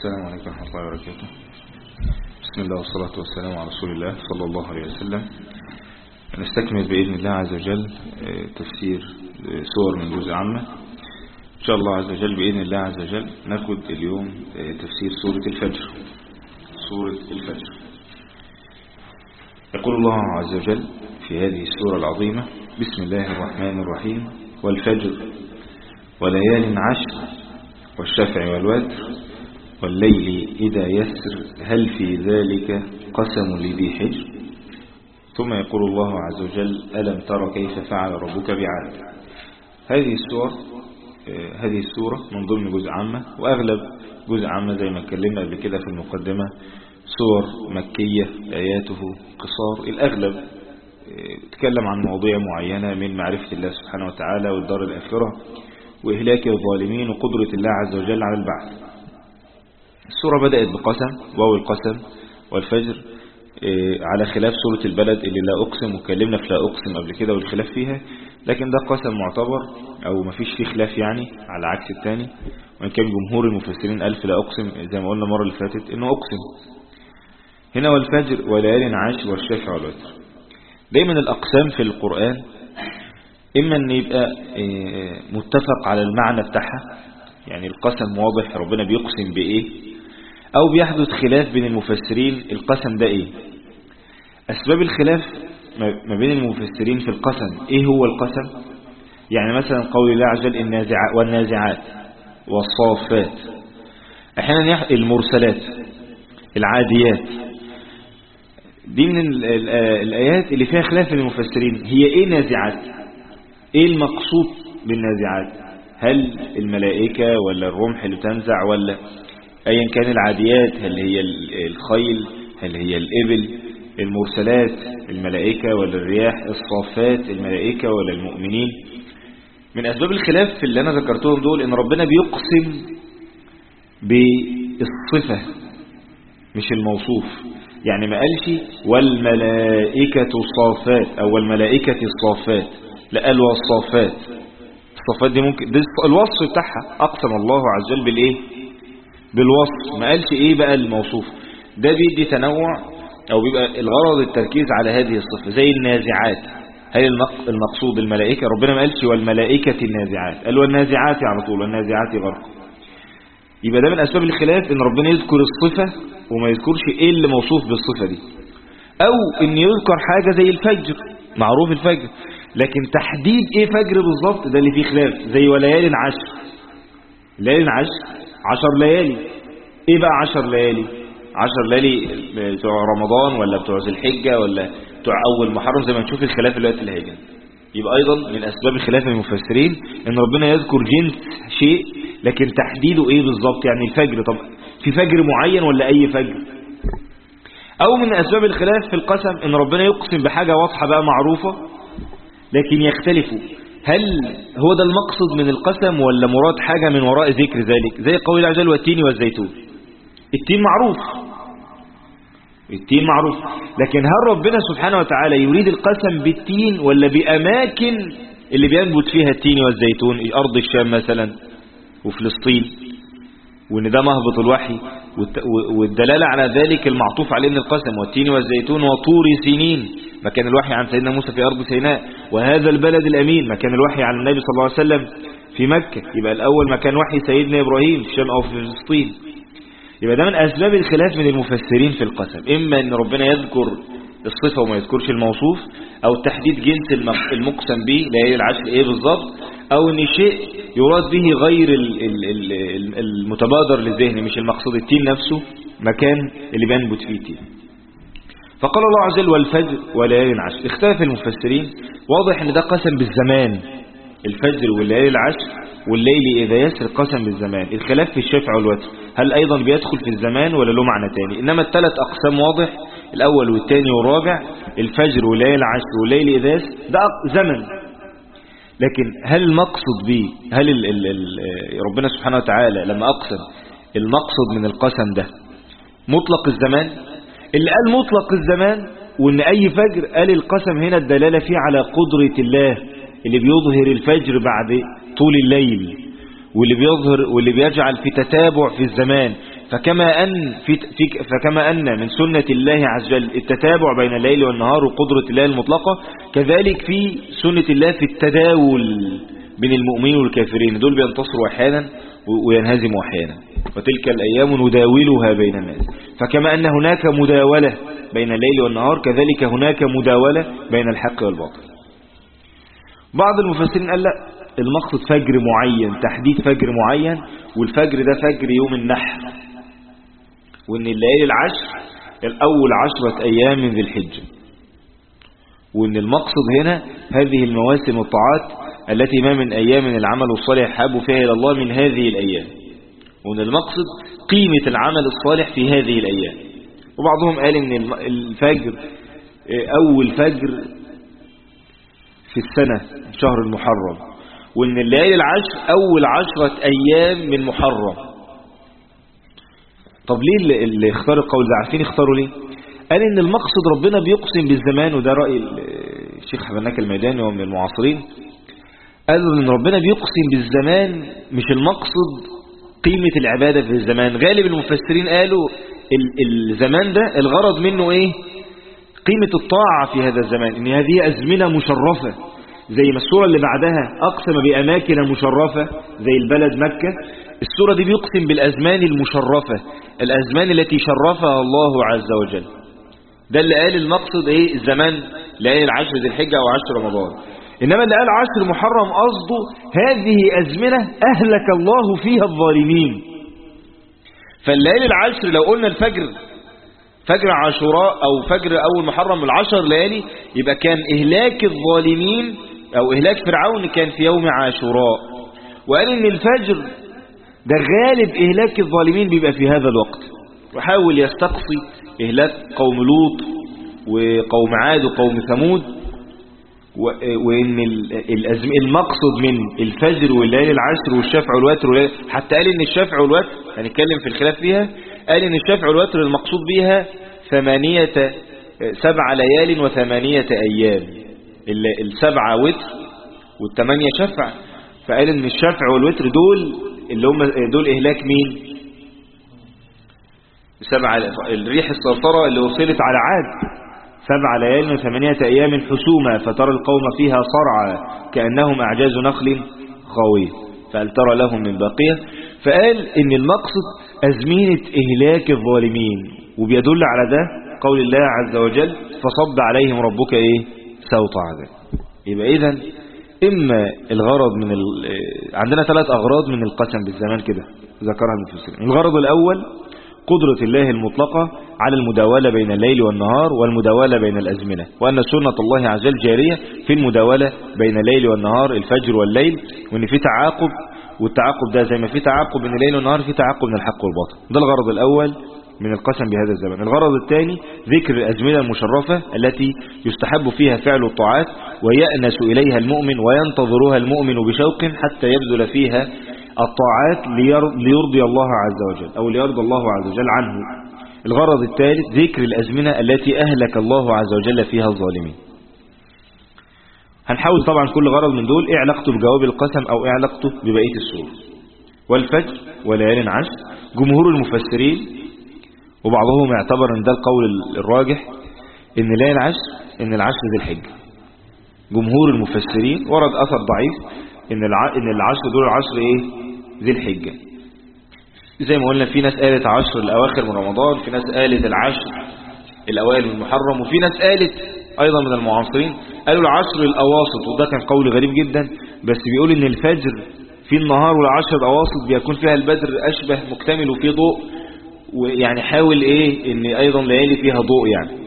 السلام عليكم ورحمة الله وبركاته. بسم الله والصلاة والسلام على رسول الله صلى الله عليه وسلم. نستكمل بإذن الله عز وجل تفسير سور من جزء عامة إن شاء الله عز وجل. بإذن الله عز وجل نأخذ اليوم تفسير سورة الفجر. سورة الفجر يقول الله عز وجل في هذه السورة العظيمة: بسم الله الرحمن الرحيم، والفجر وليال عشر والشفع والوتر والليل إذا يسر هل في ذلك قسم لذي حجر. ثم يقول الله عز وجل: ألم تر كيف فعل ربك بعاد. هذه السورة من ضمن جزء عامة، وأغلب جزء عامة زي ما اتكلمنا قبل كده في المقدمة سور مكية آياته قصار. الأغلب تكلم عن مواضيع معينة من معرفة الله سبحانه وتعالى والدار الآخرة وإهلاك الظالمين وقدرة الله عز وجل على البعث. السورة بدأت بقسم، واو القسم والفجر، على خلاف سورة البلد اللي لا أقسم، وكلمنا في لا أقسم قبل كده والخلاف فيها، لكن ده قسم معتبر أو مفيش فيه خلاف يعني على عكس الثاني. وإن كان جمهور المفسرين ألف لا أقسم زي ما قلنا المرة اللي فاتت إنه أقسم. هنا والفجر وليال عشر والشفع والوتر. دايما الأقسام في القرآن إما أن يبقى متفق على المعنى بتاعها، يعني القسم واضح ربنا بيقسم بإيه، أو بيحدث خلاف بين المفسرين القسم ده إيه. أسباب الخلاف ما بين المفسرين في القسم إيه هو القسم. يعني مثلا قول الله عز وجل والنازعات والصافات، أحيانا المرسلات، العاديات، دي من الآيات اللي فيها خلاف بين المفسرين. هي إيه نازعات؟ إيه المقصود بالنازعات؟ هل الملائكة ولا الرمح اللي تنزع، ولا أيا كان العاديات هل هي الخيل، هل هي الإبل؟ المرسلات الملائكة ولا الرياح؟ الصافات الملائكة ولا المؤمنين؟ من أسباب الخلاف في اللي أنا ذكرتهم دول إن ربنا بيقسم بالصفة مش الموصوف. يعني ما قالش والملائكة صافات أو والملائكة الصافات، لا قال والصافات. الصفات دي ممكن دي الوصف بتاعها، أقسم الله عز وجل بالإيه؟ بالوصف. ما قالش إيه بقى الموصوف. ده بيدي تنوع أو بيبقى الغرض التركيز على هذه الصفة. زي النازعات، هل المقصود الملائكة؟ ربنا ما قالش والملائكة النازعات، قال والنازعات على طول، والنازعات غرق. يبقى ده من أسباب الخلاف إن ربنا يذكر الصفة وما يذكرش إيه اللي موصوف بالصفة دي، أو إن يذكر حاجة زي الفجر، معروف الفجر، لكن تحديد ايه فجر بالظبط ده اللي فيه خلاف. زي وليال عشر، ليالي عشر 10 ليالي. ايه بقى 10 ليالي؟ 10 ليالي بتوع رمضان ولا بتوع ذي الحجة ولا بتوع اول محرم؟ زي ما نشوف الخلاف الوقت اللي هيجي. يبقى ايضا من اسباب الخلاف المفسرين ان ربنا يذكر جنس شيء لكن تحديده ايه بالظبط. يعني الفجر، طب في فجر معين ولا اي فجر؟ او من اسباب الخلاف في القسم ان ربنا يقسم بحاجة واضحة بقى معروفة لكن يختلفوا، هل هو ده المقصد من القسم ولا مراد حاجة من وراء ذكر ذلك؟ زي قول الله عز وجل والتين والزيتون. التين معروف، التين معروف، لكن هل ربنا سبحانه وتعالى يريد القسم بالتين ولا بأماكن اللي بينبت فيها التين والزيتون؟ أرض الشام مثلا وفلسطين، وإن ده مهبط الوحي، والدلالة على ذلك المعطوف عليه من القسم والتين والزيتون وطور سينين مكان الوحي عن سيدنا موسى في أرض سيناء، وهذا البلد الأمين مكان الوحي عن النبي صلى الله عليه وسلم في مكة. يبقى الأول مكان وحي سيدنا إبراهيم في الشام أو في فلسطين. يبقى ده من أسباب الخلاف من المفسرين في القسم، إما أن ربنا يذكر الصفة وما يذكرش الموصوف، أو تحديد جنس المقسم به ليالي العشر إيه بالظبط، أو أن شيء يراد به غير المتبادر للذهن، مش المقصود التين نفسه مكان اللي بينبت فيه التين. فقال الله عز وجل والفجر وليال عشر. اختلف المفسرين، واضح ان ده قسم بالزمان، الفجر والليالي العشر والليل إذا يسر قسم بالزمان. الخلاف في الشفع والوتر، هل أيضا بيدخل في الزمان ولا له معنى تاني؟ إنما الثلاث أقسام واضح، الأول والثاني والرابع، الفجر والليالي العشر والليل إذا يسر، ده زمن. لكن هل المقصد به، هل ربنا سبحانه وتعالى لما أقسم المقصد من القسم ده مطلق الزمان؟ اللي قال مطلق الزمان وإن أي فجر، قال القسم هنا الدلالة فيه على قدرة الله اللي بيظهر الفجر بعد طول الليل، واللي بيظهر واللي بيجعل في تتابع في الزمان. فكما أن من سنة الله عز وجل التتابع بين الليل والنهار وقدرة الله المطلقة، كذلك في سنة الله في التداول بين المؤمنين والكافرين، دول بينتصروا أحيانا وينهزموا أحيانا، وتلك الأيام نداولها بين الناس. فكما أن هناك مداولة بين الليل والنهار، كذلك هناك مداولة بين الحق والباطل. بعض المفسرين قال لا، المقصد فجر معين، تحديد فجر معين، والفجر ده فجر يوم النحر، وان الليالي العشر الأول 10 أيام من ذي الحجة، وان المقصد هنا هذه المواسم الطاعات التي ما من أيام من العمل الصالح حاب فيها إلى الله من هذه الأيام، وان المقصد قيمة العمل الصالح في هذه الأيام. وبعضهم قال ان الفجر أول فجر في السنة شهر المحرم، وان الليالي العشر أول 10 أيام من محرم. طب ليه اللي اختار القول ده؟ عارفين اختاروا ليه؟ قال ان المقصد ربنا بيقسم بالزمان، وده رأي الشيخ حبناك الميداني ومن المعاصرين، قالوا ان ربنا بيقسم بالزمان، مش المقصد قيمة العبادة في الزمان. غالب المفسرين قالوا الزمان ده الغرض منه ايه؟ قيمة الطاعة في هذا الزمان، ان هذه أزمنة مشرفة، زي ما السورة اللي بعدها أقسم بأماكن مشرفة زي البلد مكة. السورة دي بيقسم بالأزمان المشرفة، الأزمان التي شرفها الله عز وجل. ده اللي قال المقصد ايه؟ الزمان ليالي العشر ذي الحجة أو 10 رمضان. إنما اللي قال 10 محرم قصده هذه أزمنة أهلك الله فيها الظالمين. فالليالي العشر لو قلنا الفجر فجر عاشوراء أو فجر أول محرم ال10 ليالي، يبقى كان إهلاك الظالمين أو إهلاك فرعون كان في يوم عاشوراء. وقال إن الفجر ده غالب إهلاك الظالمين بيبقى في هذا الوقت، وحاول يستقصي إهلاك قوم لوط وقوم عاد وقوم ثمود. وإن المقصد من الفجر والليالي العشر والشفع والوتر، حتى قال إن الشفع والوتر هنتكلم في الخلاف فيها، قال إن الشفع والوتر المقصود بها 7 ليال و8 أيام، 7 وتر وال8 شفع. فقال إن الشفع والوتر دول إهلاك مين؟ 7 الريح الصرصرة اللي وصلت على عاد، 7 ليال و8 أيام حسوما فترى القوم فيها صرعى كأنهم أعجاز نخل خاوية فهل ترى لهم من باقية. فقال إن المقصد أزمنة إهلاك الظالمين، وبيدل على ده قول الله عز وجل فصب عليهم ربك إيه؟ سوط عذاب. يبقى إذن إما الغرض من عندنا 3 أغراض من القسم بالزمان كده ذكرها المفسرين. الغرض الأول قدرة الله المطلقة على المداولة بين الليل والنهار والمداولة بين الأزمنة، وأن سنة الله عز وجل جارية في المداولة بين الليل والنهار، الفجر والليل، وأن في تعاقب، والتعاقب ده زي ما في تعاقب بين الليل والنهار في تعاقب من الحق والباطل. ده الغرض الأول من القسم بهذا الزمن. الغرض الثاني ذكر الأزمنة المشرفة التي يستحب فيها فعل الطاعات ويأنس إليها المؤمن وينتظرها المؤمن بشوق حتى يبذل فيها الطاعات ليرضي الله عز وجل أو ليرضى الله عز وجل عنه. الغرض الثالث ذكر الأزمنة التي أهلك الله عز وجل فيها الظالمين. هنحاول طبعا كل غرض من دول ايه علاقته بجواب القسم او ايه علاقته ببقية السورة. والفجر وليال عشر، جمهور المفسرين وبعضهم يعتبر ان ده القول الراجح ان ليالي العشر ان العشر ذي الحجة. جمهور المفسرين ورد اثر ضعيف ان العشر دول العشر ايه ذي الحجة. زي ما قلنا في ناس قالت 10 الاواخر من رمضان، في ناس قالت العشر الاوائل من محرم، وفي ناس قالت ايضا من المعاصرين قالوا العشر الاواسط، وده كان قول غريب جدا، بس بيقول ان الفجر في النهار والعشر الاواسط بيكون فيها البدر اشبه مكتمل وفيه ضوء، ويعني حاول ايه ان ايضا ليالي فيها ضوء يعني.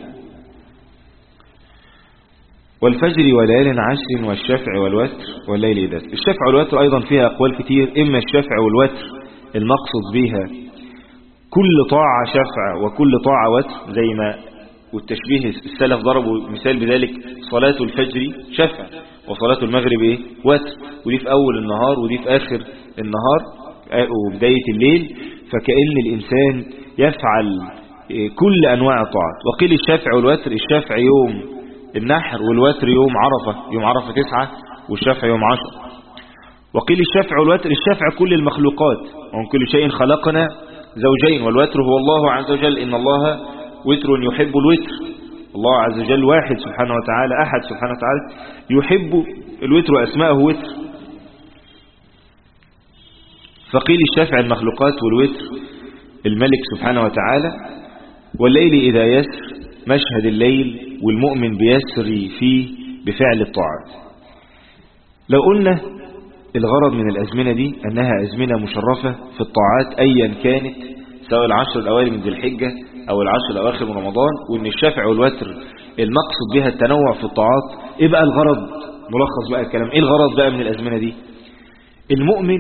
والفجر وليال عشر والشفع والوتر والليل إذا. الشفع والوتر ايضا فيها اقوال كتير، اما الشفع والوتر المقصد بها كل طاعة شفع وكل طاعة وتر، زي ما والتشبيه السلف ضربوا مثال بذلك صلاة الفجر شفع وصلاة المغرب ايه وتر، ودي في اول النهار ودي في اخر النهار وبداية الليل، فكأن الانسان يفعل كل انواع الطاعات. وقيل الشفع والوتر، الشفع يوم النحر والوتر يوم عرفة، يوم عرفة 9 والشفع يوم 10. وقيل الشفع والوتر الشفع كل المخلوقات، ومن كل شيء خلقنا زوجين، والوتر هو الله عز وجل، إن الله وتر يحب الوتر. الله عز وجل واحد سبحانه وتعالى، أحد سبحانه وتعالى يحب الوتر وأسماءه وتر. فقيل الشافع المخلوقات والوتر الملك سبحانه وتعالى. والليل إذا يسر مشهد الليل والمؤمن بيسري فيه بفعل الطاعات. لو قلنا الغرض من الأزمنة دي أنها أزمنة مشرفة في الطاعات أيا كانت، سواء العشر الأوائل من ذي الحجة أو العشر الأواخر من رمضان، وأن الشافع والوتر المقصد بها التنوع في الطاعات، إيه بقى الغرض؟ ملخص بقى الكلام، إيه الغرض بقى من الأزمنة دي؟ المؤمن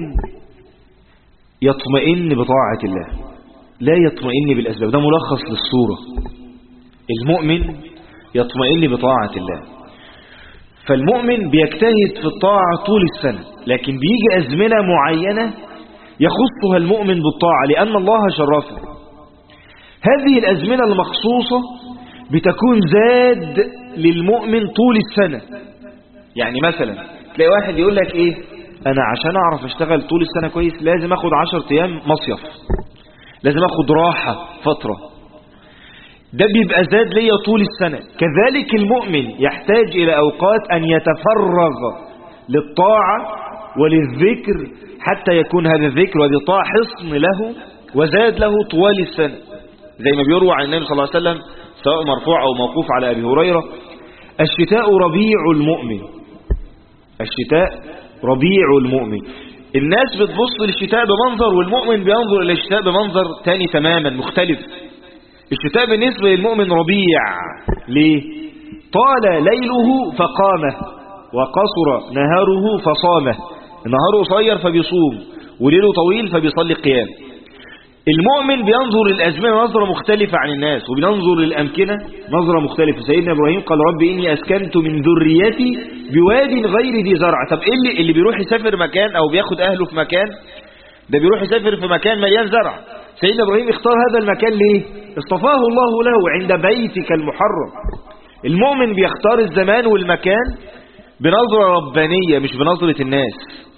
يطمئن بطاعة الله، لا يطمئن بالأسباب. ده ملخص للصورة. المؤمن يطمئن بطاعة الله. فالمؤمن بيجتهد في الطاعة طول السنة، لكن بيجي أزمنة معينة يخصها المؤمن بالطاعة لأن الله شرفه. هذه الأزمنة المخصوصة بتكون زاد للمؤمن طول السنة. يعني مثلا تلاقي واحد يقول لك إيه، أنا عشان أعرف أشتغل طول السنة كويس لازم أخد 10 أيام مصيف، لازم أخد راحة فترة. ده بيبقى زاد ليا طول السنة. كذلك المؤمن يحتاج إلى أوقات أن يتفرغ للطاعة وللذكر حتى يكون هذا الذكر وهذه الطاعة حصن له وزاد له طوال السنة، زي ما بيروى عن النبي صلى الله عليه وسلم سواء مرفوع أو موقوف على أبي هريرة: الشتاء ربيع المؤمن. الشتاء ربيع المؤمن. الناس بتبص للشتاء بمنظر، والمؤمن بينظر إلى الشتاء بمنظر تاني تماما مختلف. الشتاء بالنسبة للمؤمن ربيع. ليه؟ طال ليله فقامه وقصر نهاره فصامه. نهاره قصير فبيصوم وليله طويل فبيصلي قيام. المؤمن بينظر للأزمنة نظرة مختلفة عن الناس، وبينظر للأمكنة نظرة مختلفة. سيدنا إبراهيم قال: رب إني أسكنت من ذريتي بواد غير ذي زرع. طب إيه اللي بيروح يسافر مكان أو بياخد أهله في مكان؟ ده بيروح يسافر في مكان مليان زرع. سيدنا إبراهيم اختار هذا المكان ليه؟ اصطفاه الله له عند بيتك المحرم. المؤمن بيختار الزمان والمكان بنظرة ربانية مش بنظرة الناس.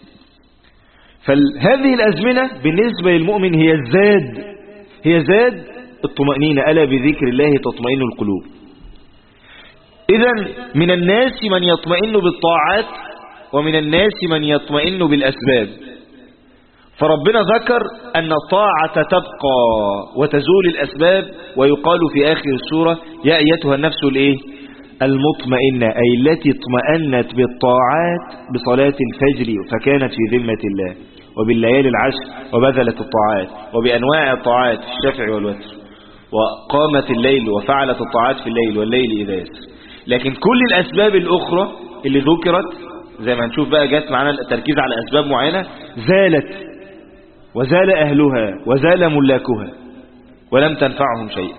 فهذه الأزمنة بالنسبة للمؤمن هي زاد الطمأنينة. ألا بذكر الله تطمئن القلوب. إذن من الناس من يطمئن بالطاعات ومن الناس من يطمئن بالأسباب. فربنا ذكر أن الطاعة تبقى وتزول الأسباب، ويقال في آخر السورة: يا أيتها النفس المطمئنة، أي التي اطمأنت بالطاعات بصلاة الفجر فكانت في ذمة الله، وبالليالي العشر وبذلت الطاعات، وبأنواع الطاعات في الشفع والوتر، وقامت الليل وفعلت الطاعات في الليل والليل إذا يسر. لكن كل الأسباب الأخرى اللي ذكرت زي ما نشوف بقى جات معنا التركيز على أسباب معينة زالت وزال أهلها وزال ملاكها ولم تنفعهم شيئا.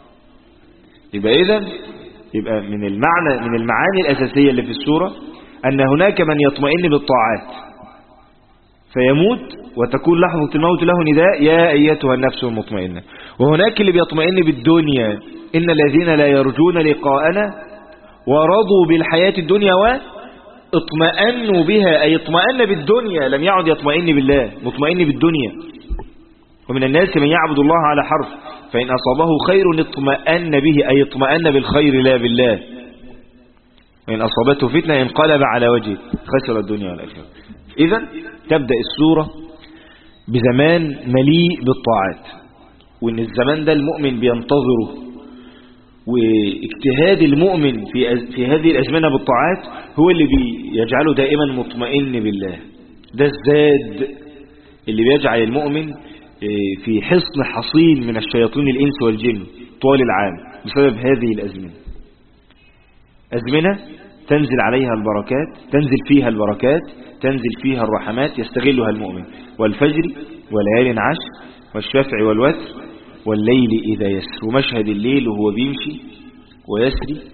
يبقى من المعاني الأساسية اللي في السورة أن هناك من يطمئن بالطاعات فيموت وتكون لحظة الموت له نداء: يا أيتها النفس المطمئنة. وهناك اللي بيطمئن بالدنيا: إن الذين لا يرجون لقاءنا ورضوا بالحياة الدنيا واطمأنوا بها، أي اطمأن بالدنيا، لم يعد يطمئن بالله، مطمئن بالدنيا. ومن الناس من يعبد الله على حرف فإن أصابه خير اطمأن به، أي اطمأن بالخير لا بالله. وإن أصابته فتنة انقلب على وجهه خسر الدنيا والآخرة. إذن تبدأ السورة بزمان مليء بالطاعات، وإن الزمان ده المؤمن بينتظره، واجتهاد المؤمن في هذه الأزمنة بالطاعات هو اللي بيجعله دائما مطمئن بالله. ده الزاد اللي بيجعل المؤمن في حصن حصين من الشياطين الإنس والجن طوال العام بسبب هذه الأزمنة. أزمنة تنزل عليها البركات، تنزل فيها البركات، تنزل فيها الرحمات يستغلها المؤمن. والفجر وليال عشر والشفع والوتر والليل إذا يسر. ومشهد الليل وهو بيمشي ويسري،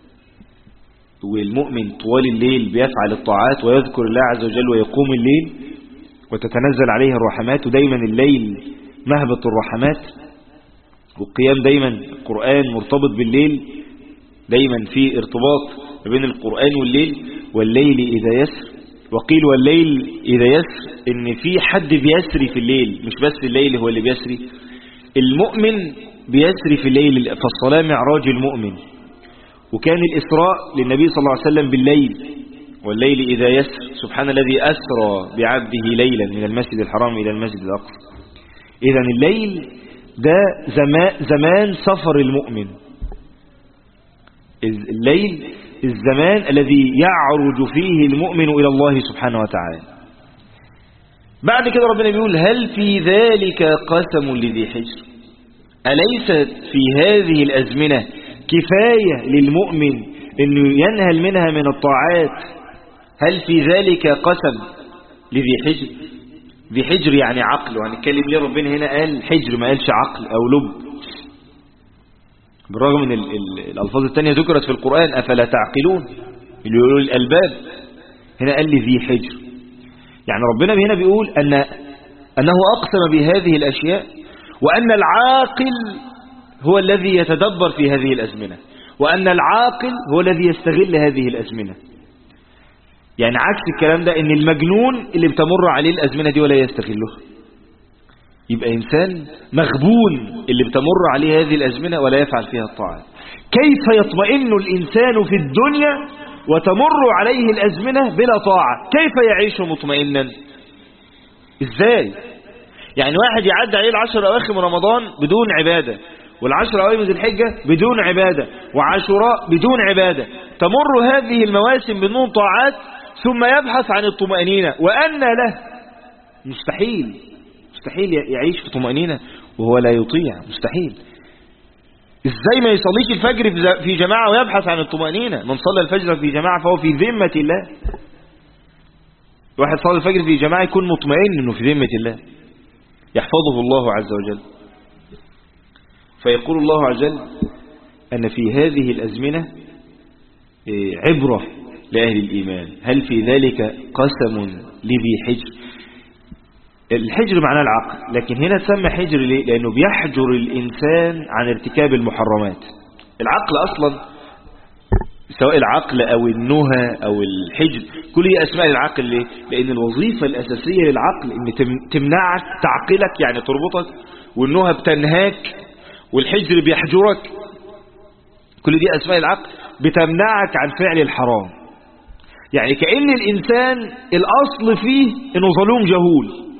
والمؤمن طوال الليل بيفعل الطاعات ويذكر الله عز وجل ويقوم الليل وتتنزل عليه الرحمات. ودايما الليل مهبط الرحمات، والقيام دايما القرآن مرتبط بالليل، دايما في ارتباط بين القرآن والليل. والليل إذا يسر. وقيل والليل إذا يسر إن في حد بيسري في الليل، مش بس الليل هو اللي بيسري، المؤمن بيسري في الليل، فالصلاة معراج المؤمن. وكان الإسراء للنبي صلى الله عليه وسلم بالليل، والليل إذا يسر سبحان الذي أسرى بعبده ليلا من المسجد الحرام إلى المسجد الأقصى. إذن الليل ده زمان سفر المؤمن. الليل الزمان الذي يعرج فيه المؤمن إلى الله سبحانه وتعالى. بعد كده ربنا بيقول هل في ذلك قسم لذي حجر، أليست في هذه الأزمنة كفاية للمؤمن أنه ينهل منها من الطاعات؟ هل في ذلك قسم لذي حجر؟ ذي حجر يعني عقل، وهنتكلم ليه ربنا هنا قال حجر ما قالش عقل أو لب، بالرغم من الألفاظ الثانية ذكرت في القرآن أفلا تعقلون اللي يقولوا الألباب، هنا قال لي ذي حجر. يعني ربنا هنا بيقول أنه أقسم بهذه الأشياء، وأن العاقل هو الذي يتدبر في هذه الأزمنة، وأن العاقل هو الذي يستغل هذه الأزمنة. يعني عكس الكلام ده ان المجنون اللي بتمر عليه الأزمنة دي ولا يستغلها، يبقى إنسان مغبون اللي بتمر عليه هذه الأزمنة ولا يفعل فيها الطاعات. كيف يطمئن الإنسان في الدنيا وتمر عليه الأزمنة بلا طاعة؟ كيف يعيش مطمئنا؟ إزاي؟ يعني واحد يعدي عليه 10 أواخر من رمضان بدون عبادة، والعشر أواخر من ذي الحجة بدون عبادة، وعاشوراء بدون عبادة، تمر هذه المواسم بدون طاعات، ثم يبحث عن الطمأنينة، وأن له مستحيل يعيش في طمأنينة وهو لا يطيع، مستحيل. ازاي ما يصليش الفجر في جماعة ويبحث عن الطمأنينة؟ من صلى الفجر في جماعة فهو في ذمة الله. واحد صلى الفجر في جماعة يكون مطمئن انه في ذمة الله، يحفظه الله عز وجل. فيقول الله عز وجل أن في هذه الأزمنة عبرة لأهل الإيمان. هل في ذلك قسم لذي حجر؟ الحجر معناه العقل، لكن هنا تسمى حجر ليه؟ لأنه بيحجر الإنسان عن ارتكاب المحرمات. العقل أصلا سواء العقل أو النهى أو الحجر كل هي أسماء العقل. ليه؟ لأن الوظيفة الأساسية للعقل إن تمنعك، تعقلك يعني تربطك، والنهى بتنهاك، والحجر بيحجرك. كل دي أسماء العقل بتمنعك عن فعل الحرام. يعني كأن الإنسان الأصل فيه إنه ظلوم جهول.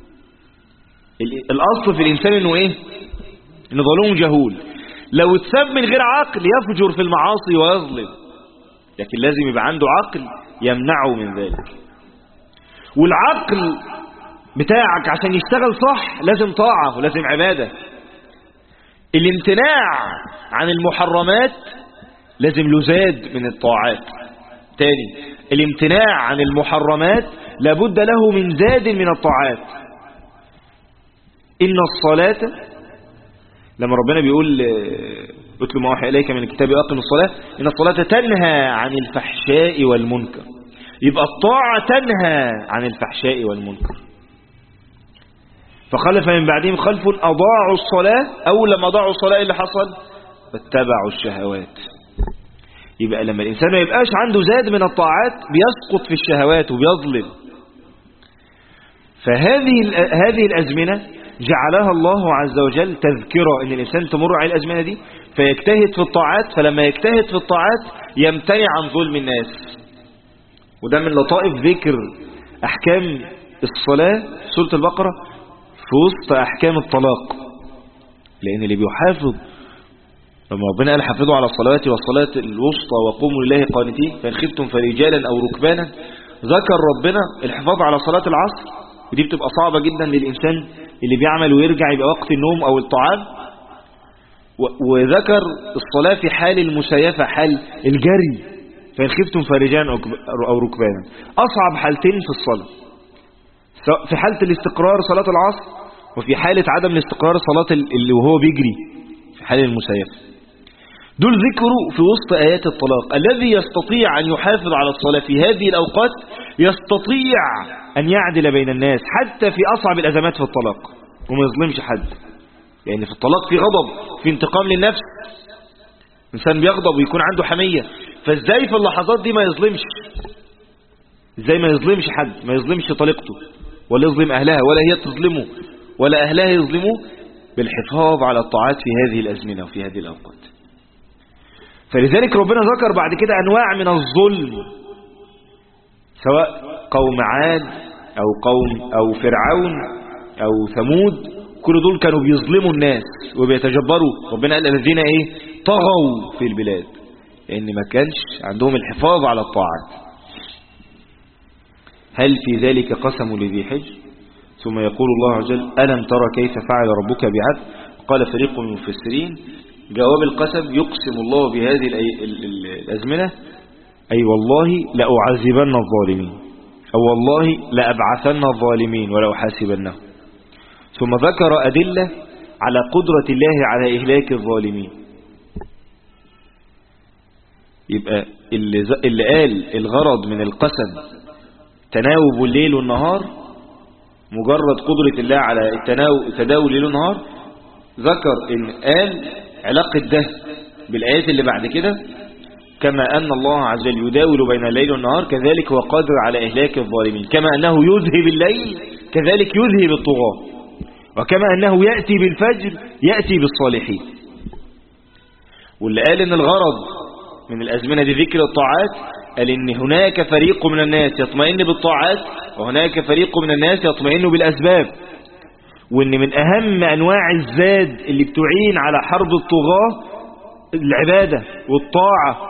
الأصل في الإنسان إنه إيه؟ إنه ظلوم جهول. لو اتساب من غير عقل يفجر في المعاصي ويظلم، لكن لازم يبقى عنده عقل يمنعه من ذلك. والعقل بتاعك عشان يشتغل صح لازم طاعة ولازم عبادة. الامتناع عن المحرمات لازم له زاد من الطاعات. تاني، الامتناع عن المحرمات لابد له من زاد من الطاعات. إن الصلاة، لما ربنا بيقول اتل ما أوحي إليك من الكتاب وأقم الصلاة، إن الصلاة تنهى عن الفحشاء والمنكر. يبقى الطاعة تنهى عن الفحشاء والمنكر. فخلف من بعدهم خلف أضاعوا الصلاة، أول لما أضاعوا الصلاة اللي حصل فاتبعوا الشهوات. يبقى لما الإنسان ما يبقاش عنده زاد من الطاعات بيسقط في الشهوات وبيظلم. فهذه الأزمنة جعلها الله عز وجل تذكرة ان الانسان تمر على الازمنه دي فيجتهد في الطاعات، فلما يجتهد في الطاعات يمتنع عن ظلم الناس. وده من لطائف ذكر احكام الصلاه في سوره البقره في وسط احكام الطلاق. لان اللي بيحافظ، لما ربنا قال حافظوا على الصلوات والصلاه الوسطى وقوموا لله قانتين فان خفتم فرجالا او ركبانا، ذكر ربنا الحفاظ على صلاه العصر، ودي بتبقى صعبه جدا للانسان اللي بيعمل ويرجع يبقى وقت النوم أو الطعام. وذكر الصلاة في حال المسايفة، حال الجري، فإن خفتم فرجان أو ركبانا. أصعب حالتين في الصلاة، في حالة الاستقرار صلاة العصر، وفي حالة عدم الاستقرار صلاة اللي وهو بيجري في حال المسايفة. دول ذكروا في وسط آيات الطلاق. الذي يستطيع أن يحافظ على الصلاة في هذه الأوقات يستطيع أن يعدل بين الناس حتى في أصعب الأزمات في الطلاق وما يظلمش حد. يعني في الطلاق في غضب، في انتقام للنفس، إنسان بيغضب ويكون عنده حمية، فازاي في اللحظات دي ما يظلمش؟ ازاي ما يظلمش حد؟ ما يظلمش طليقته ولا يظلم أهلها ولا هي تظلمه ولا أهلها يظلموه. بالحفاظ على الطاعات في هذه الأزمنة وفي هذه الأوقات. فلذلك ربنا ذكر بعد كده أنواع من الظلم، سواء قوم عاد أو فرعون أو ثمود، كل دول كانوا بيظلموا الناس وبيتجبروا. ربنا قال الذين طغوا في البلاد، لأن ما كانش عندهم الحفاظ على الطاعات. هل في ذلك قسم لذي حجر؟ ثم يقول الله عز وجل ألم ترى كيف فعل ربك بعاد؟ قال فريق من المفسرين جواب القسم يقسم الله بهذه الأزمنة، أي والله لأعذبن الظالمين، أو والله لأبعثن الظالمين ولو حاسبنهم. ثم ذكر أدلة على قدرة الله على إهلاك الظالمين. يبقى اللي قال الغرض من القسم تناوب الليل والنهار، مجرد قدرة الله على تداول الليل والنهار، ذكر إن قال علاقة ده بالآيات اللي بعد كده، كما أن الله عز وجل يداول بين الليل والنهار كذلك هو قادر على إهلاك الظالمين، كما أنه يذهب الليل كذلك يذهب الطغاة، وكما أنه يأتي بالفجر يأتي بالصالحين. واللي قال إن الغرض من الأزمنة دي ذكر الطاعات، قال إن هناك فريق من الناس يطمئن بالطاعات وهناك فريق من الناس يطمئن بالأسباب، وإن من أهم أنواع الزاد اللي بتعين على حرب الطغاة العبادة والطاعة.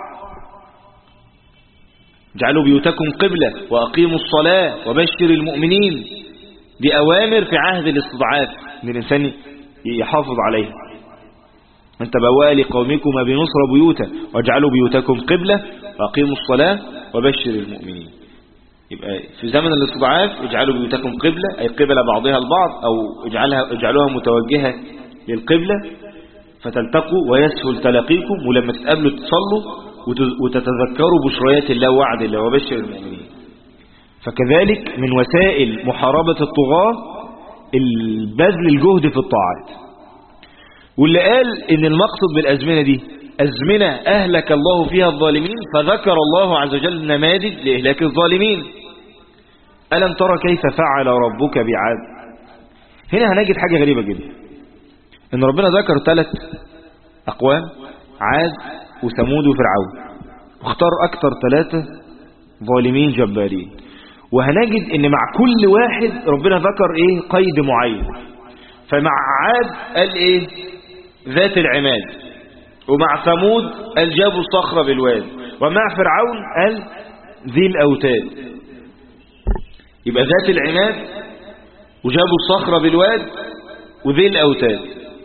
اجعلوا بيوتكم قبلة وأقيموا الصلاة وبشر المؤمنين، دي أوامر في عهد الاستضعاف من الإنسان يحافظ عليها. أنت بواء لقومكم بنصر بيوتا واجعلوا بيوتكم قبلة وأقيموا الصلاة وبشر المؤمنين. يبقى في زمن الاستضعاف اجعلوا بيوتكم قبلة، أي قبلة بعضها البعض، أو اجعلوها متوجهة للقبلة فتلتقوا ويسهل تلاقيكم، ولما تتقابلوا تصلوا وتتذكروا بشريات الله وعد الله وبشر المؤمنين. فكذلك من وسائل محاربة الطغاة البذل الجهد في الطاعات. واللي قال ان المقصد بالأزمنة دي أزمنة أهلك الله فيها الظالمين، فذكر الله عز وجل نماذج لإهلاك الظالمين. ألم ترى كيف فعل ربك بعاد؟ هنا هنجد حاجة غريبة جدا، ان ربنا ذكر 3 أقوام، عاد وثمود وفرعون، واختار أكثر 3 ظالمين جبارين. وهنجد ان مع كل واحد ربنا ذكر قيد معين. فمع عاد قال ذات العماد، ومع ثمود قال جابوا الصخرة بالواد، ومع فرعون قال ذي الأوتاد. يبقى ذات العماد وجابوا الصخرة بالواد وذي الأوتاد.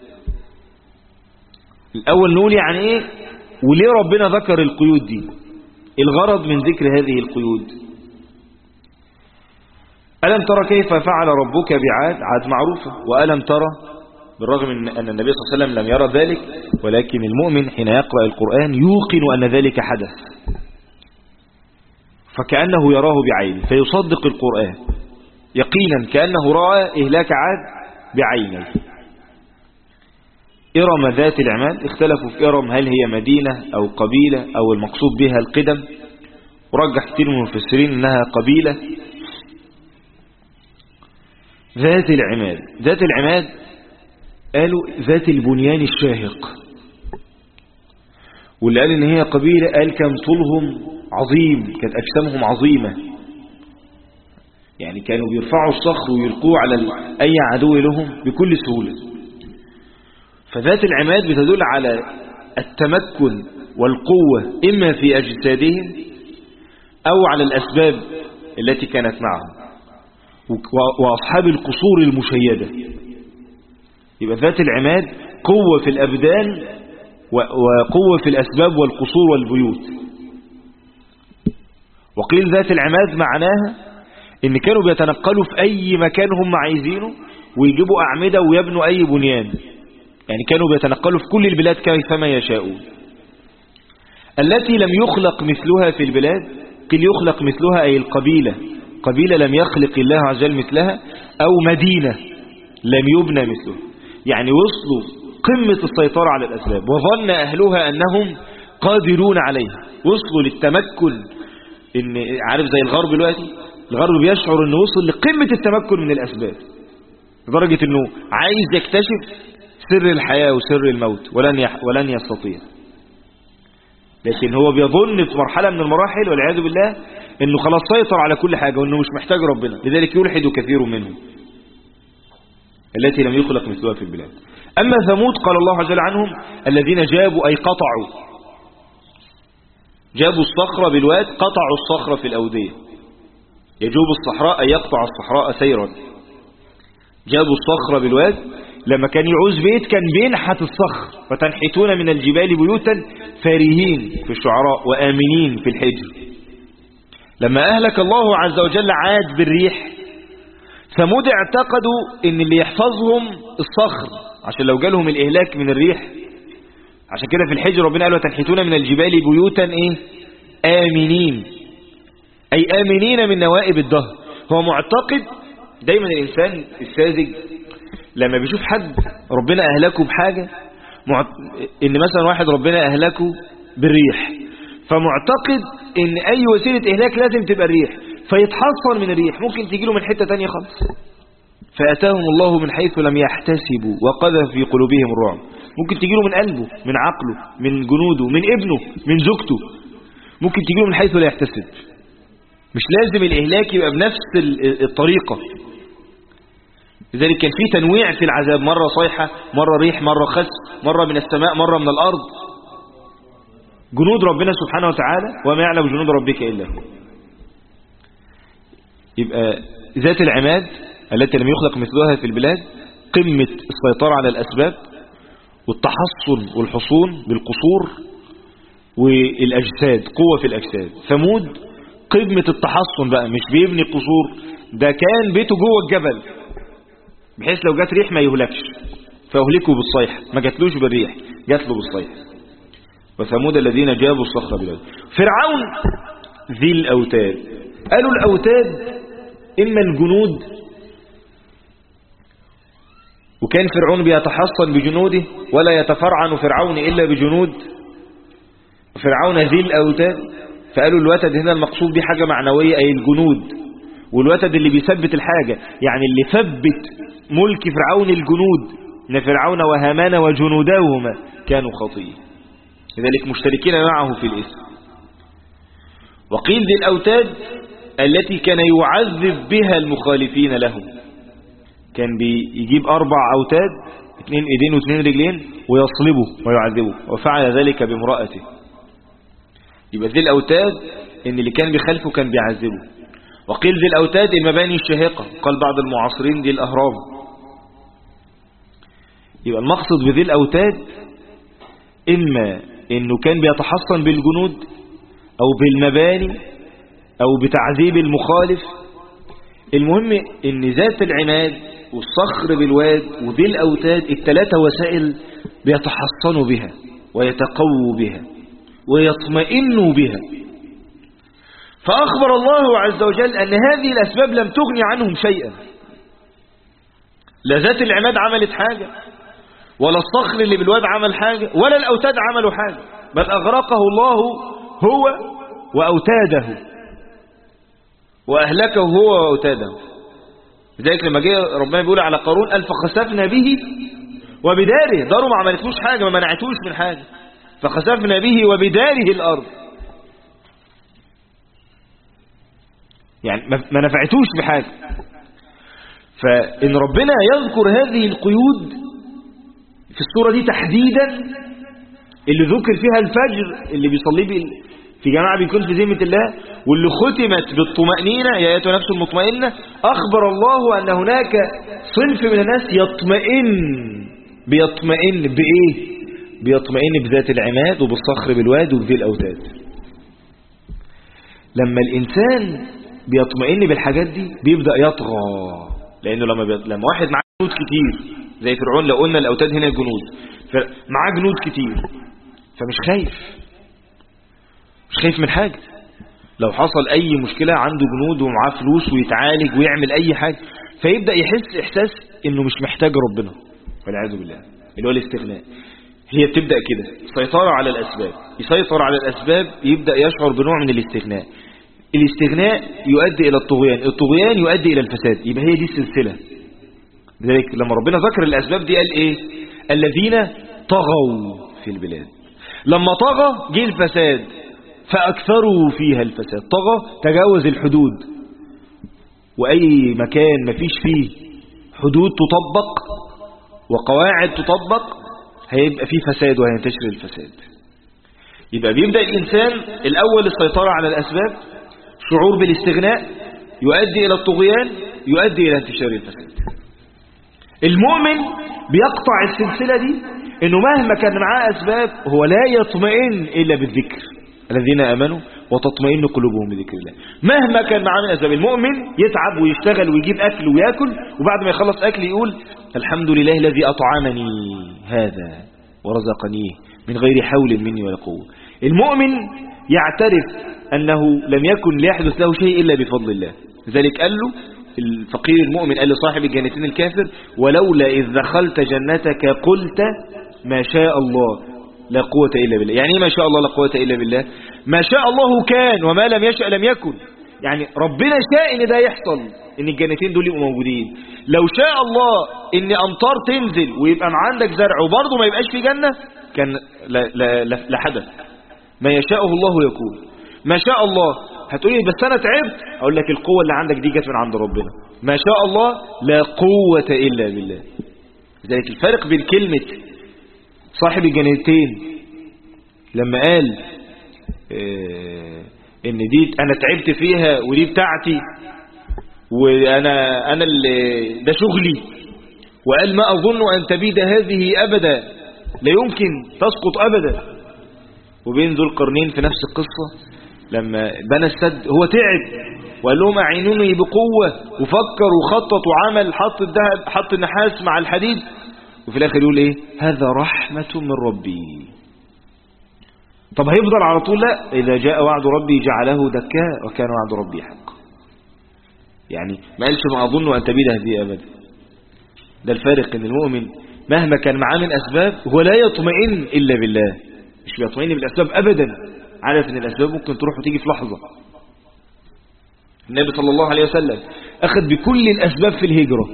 الأول نقول يعني ايه وليه ربنا ذكر القيود دي، الغرض من ذكر هذه القيود. ألم ترى كيف فعل ربك بعاد؟ عاد معروفة. وألم ترى، بالرغم من أن النبي صلى الله عليه وسلم لم يرى ذلك، ولكن المؤمن حين يقرأ القرآن يوقن أن ذلك حدث، فكأنه يراه بعينه فيصدق القرآن يقينا كأنه رأى إهلاك عاد بعينه. إرم ذات العماد، اختلفوا في إرم هل هي مدينة أو قبيلة أو المقصود بها القدم، ورجح كثير من المفسرين أنها قبيلة. ذات العماد، ذات العماد قالوا ذات البنيان الشاهق، واللي قال ان هي قبيلة قال كان طولهم عظيم، كانت اجسامهم عظيمة، يعني كانوا بيرفعوا الصخر ويلقوه على اي عدو لهم بكل سهولة. فذات العماد بتدل على التمكن والقوة اما في اجسادهم او على الاسباب التي كانت معهم، واصحاب القصور المشيدة. يبقى ذات العماد قوة في الأبدان وقوة في الأسباب والقصور والبيوت. وقيل ذات العماد معناها إن كانوا بيتنقلوا في أي مكان هم عايزينه ويجيبوا أعمدة ويبنوا أي بنيان، يعني كانوا بيتنقلوا في كل البلاد كيفما يشاءون. التي لم يخلق مثلها في البلاد، قيل يخلق مثلها أي القبيلة، قبيلة لم يخلق الله عز وجل مثلها، أو مدينة لم يبنى مثلها، يعني وصلوا قمة السيطرة على الأسباب وظن أهلها أنهم قادرون عليها، وصلوا للتمكن. إن عارف زي الغرب دلوقتي، الغرب بيشعر أنه وصل لقمة التمكن من الأسباب لدرجة أنه عايز يكتشف سر الحياة وسر الموت ولن يستطيع. لكن هو بيظن في مرحلة من المراحل والعياذ بالله انه خلاص سيطر على كل حاجة وانه مش محتاج ربنا، لذلك يلحد كثير منهم التي لم يخلق مثلها في البلاد. أما ثمود قال الله عز وجل عنهم الذين جابوا أي قطعوا، جابوا الصخرة بالواد، قطعوا الصخرة في الأودية. يجوب الصحراء أي يقطع الصحراء سيرا. جابوا الصخرة بالواد، لما كان يعوز بيت كان بينحت الصخر. وتنحتون من الجبال بيوتا فارهين في الشعراء وآمنين في الحجر. لما أهلك الله عز وجل عاد بالريح، ثمود اعتقدوا ان اللي يحفظهم الصخر عشان لو جالهم الإهلاك من الريح. عشان كده في الحجر ربنا قال وتنحتون من الجبال بيوتا ايه؟ آمنين، أي آمنين من نوائب الدهر. هو معتقد دايما الإنسان الساذج لما بيشوف حد ربنا أهلكه بحاجة، إن مثلا واحد ربنا أهلكه بالريح، فمعتقد إن أي وسيلة إهلاك لازم تبقى الريح، فيتحصن من الريح. ممكن تجيله من حتة تانية خالص. فأتاهم الله من حيث لم يحتسبوا وقذف في قلوبهم الرعب. ممكن تجيله من قلبه، من عقله، من جنوده، من ابنه، من زوجته. ممكن تجيله من حيث لا يحتسب. مش لازم الإهلاك يبقى بنفس الطريقة. لذلك كان في تنويع في العذاب، مرة صيحة، مرة ريح، مرة خسف، مرة من السماء، مرة من الأرض. جنود ربنا سبحانه وتعالى وما يعلم جنود ربك إلا هو. يبقى ذات العماد التي لم يخلق مثلها في البلاد، قمة السيطرة على الأسباب والتحصن والحصون بالقصور والأجساد، قوة في الأجساد. ثمود قمة التحصن بقى، مش بيبني قصور، ده كان بيته جوه الجبل بحيث لو جات ريح ما يهلكش، فأهلكوا بالصيحة. ما جاتلوش بالريح، جات له بالصيحة. وثمود الذين جابوا الصخر بالواد. فرعون ذي الأوتاد. قالوا الأوتاد إما الجنود، وكان فرعون بيتحصن بجنوده ولا يتفرعن فرعون إلا بجنود. فرعون ذي الأوتاد، فقالوا الوتد هنا المقصود به حاجة معنوية أي الجنود، والوتد اللي بيثبت الحاجة، يعني اللي ثبت ملك فرعون الجنود. إن فرعون وهامان وجنودهما كانوا خاطئين، لذلك مشتركين معه في الاسم. وقيل ذي الأوتاد التي كان يعذب بها المخالفين له. كان بيجيب 4 أوتاد، 2 ايدين و2 رجلين، ويصلبه ويعذبه، وفعل ذلك بامرأته. يبقى ذي الأوتاد إن اللي كان بخلفه كان بيعذبه. وقيل ذي الأوتاد المباني الشاهقة، قال بعض المعاصرين دي الأهرام. يبقى المقصد بذي الأوتاد إما إنه كان بيتحصن بالجنود أو بالمباني أو بتعذيب المخالف. المهم إن ذات العماد والصخر بالواد وذي الأوتاد الثلاثة وسائل بيتحصنوا بها ويتقووا بها ويطمئنوا بها. فأخبر الله عز وجل أن هذه الأسباب لم تغني عنهم شيئا. لا ذات العماد عملت حاجة، ولا الصخر اللي بالواد عمل حاجة، ولا الأوتاد عملوا حاجة، بل أغرقه الله هو وأوتاده، وأهلكه هو وأوتاده. لذلك لما جاء ربنا بيقول على قارون قال فخسفنا به وبداره. داره ما عملتلوش حاجة، ما منعتوش من حاجة. فخسفنا به وبداره الأرض، يعني ما نفعتوش بحاجة. فإن ربنا يذكر هذه القيود في السورة دي تحديدا، اللي ذكر فيها الفجر اللي بيصلي في جماعة بيكون في ذمة الله، واللي ختمت بالطمأنينة يا أيتها النفس المطمئنة، أخبر الله أن هناك صنف من الناس بيطمئن بإيه؟ بيطمئن بذات العماد وبالصخر بالواد وبذي الأوتاد. لما الإنسان بيطمئن بالحاجات دي بيبدأ يطغى، لأنه لما واحد معاه جنود كتير زي فرعون، لو قلنا الأوتاد هنا الجنود، معاه جنود كتير فمش خايف من حاجة. لو حصل أي مشكلة عنده جنود ومعاه فلوس ويتعالج ويعمل أي حاجة، فيبدأ يحس إحساس إنه مش محتاج ربنا والعياذ بالله، اللي هو الاستغناء. هي بتبدأ كده، سيطرة على الأسباب، يسيطر على الأسباب يبدأ يشعر بنوع من الاستغناء. الاستغناء يؤدي إلى الطغيان، الطغيان يؤدي إلى الفساد. يبقى هي دي السلسلة. لذلك لما ربنا ذكر الأسباب دي قال إيه؟ الذين طغوا في البلاد. لما طغى جه الفساد فأكثروا فيها الفساد. طغى تجاوز الحدود، وأي مكان ما فيش فيه حدود تطبق وقواعد تطبق هيبقى فيه فساد وهينتشر الفساد. يبقى بيبدأ الإنسان الأول السيطرة على الأسباب، شعور بالاستغناء يؤدي إلى الطغيان، يؤدي إلى انتشار الفساد. المؤمن بيقطع السلسلة دي إنه مهما كان معاه أسباب هو لا يطمئن إلا بالذكر، الذين آمنوا وتطمئن قلوبهم بذكر الله. مهما كان معاه من أسباب، المؤمن يتعب ويشتغل ويجيب أكل ويأكل، وبعد ما يخلص أكل يقول الحمد لله الذي أطعمني هذا ورزقنيه من غير حول مني ولا قوة. المؤمن يعترف أنه لم يكن ليحدث له شيء إلا بفضل الله. لذلك قال له الفقير المؤمن، قال لصاحب الجنتين الكافر ولولا إذ دخلت جنتك قلت ما شاء الله لا قوة إلا بالله. يعني ما شاء الله لا قوة إلا بالله؟ ما شاء الله كان وما لم يشأ لم يكن. يعني ربنا شاء إن ده يحصل، إن الجنتين دول يبقوا موجودين. لو شاء الله إن أمطار تنزل ويبقى عندك زرع وبرضه ما يبقاش في جنة كان لحدث. ما يشاءه الله يكون. ما شاء الله هتقولي بس أنا تعبت، أقول لك القوة اللي عندك دي جت من عند ربنا. ما شاء الله لا قوة إلا بالله. لذلك الفرق بين كلمة صاحب الجنتين لما قال إن دي أنا تعبت فيها ودي بتاعتي وأنا اللي ده شغلي، وقال ما أظن أن تبيد هذه أبدا، لا يمكن تسقط أبدا. وبين ذو القرنين في نفس القصة لما بنى السد هو تعب وقال لهم أعينوني بقوة، وفكر وخطط وعمل، حط الذهب حط النحاس مع الحديد، وفي الآخر يقول إيه؟ هذا رحمة من ربي. طب هيفضل على طول؟ لا، إذا جاء وعد ربي جعله دكاء وكان وعد ربي حق. يعني ما قالش ما أظن أن تبيد هذه أبدا. ده الفارق، إن المؤمن مهما كان معاه من أسباب هو لا يطمئن إلا بالله، مش بيطمئن بالأسباب أبدا، عارف إن الأسباب ممكن تروح وتيجي في لحظة. النبي صلى الله عليه وسلم أخذ بكل الأسباب في الهجرة،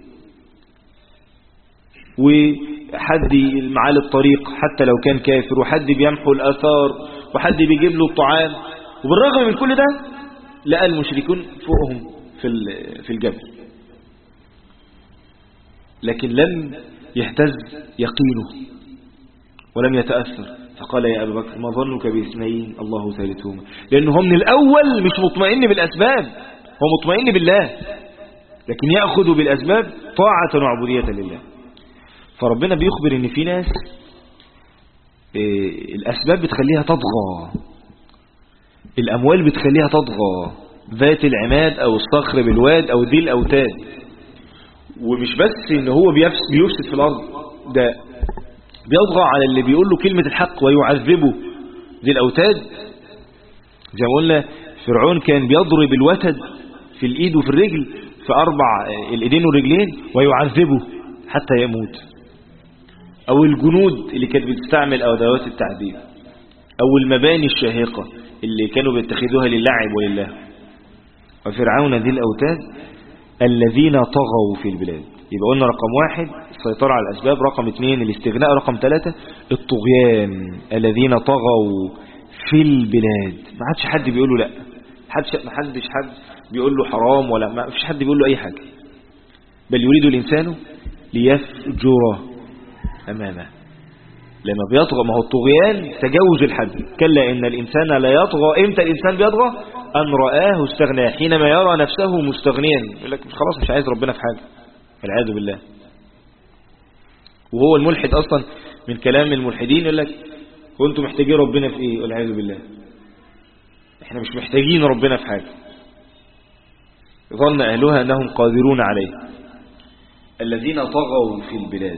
وحد معاه الطريق حتى لو كان كافر، وحد بيمحو الآثار، وحد بيجيب له الطعام، وبالرغم من كل ده لقى المشركون فوقهم في الجبل، لكن لم يهتز يقينه ولم يتأثر، فقال يا أبا بكر ما ظنك باثنين الله ثالثهما. لأنه من الأول مش مطمئن بالأسباب، هو مطمئن بالله، لكن يأخذ بالأسباب طاعة وعبودية لله. فربنا بيخبر ان في ناس الأسباب بتخليها تطغى، الأموال بتخليها تطغى، ذات العماد أو الصخر بالواد أو ذي الأوتاد. ومش بس ان هو بيفسد في الأرض، ده بيطغى على اللي بيقول له كلمة الحق ويعذبه. ذي الأوتاد زي ما قلنا فرعون كان بيضرب الوتد في الإيد وفي الرجل في 4 الإيدين والرجلين ويعذبه حتى يموت. أو الجنود اللي كانت بتستعمل أدوات التعذيب، أو المباني الشاهقة اللي كانوا بيتخذوها للعب ولله. وفرعون ذي الأوتاد الذين طغوا في البلاد. يبقى قلنا رقم 1 السيطرة على الأسباب، رقم 2 الاستغناء، رقم 3 الطغيان الذين طغوا في البلاد. ما عادش حد بيقول له لا، ما حدش بيقول له حرام، ولا ما فيش حد بيقول له أي حاجة، بل يريد الإنسان ليفجر أمامه. لما بيطغى، ما هو الطغيان تجاوز الحد. كلا إن الإنسان لا يطغى. إمتى الإنسان بيطغى؟ أن رآه استغنى، حينما يرى نفسه مستغنيا يقول لك خلاص مش عايز ربنا في حاجة، والعياذ بالله. وهو الملحد أصلا من كلام الملحدين يقول لك هو أنتم محتاجين ربنا في إيه؟ والعياذ بالله. إحنا مش محتاجين ربنا في حاجة. ظن أهلها أنهم قادرون عليه. الذين طغوا في البلاد.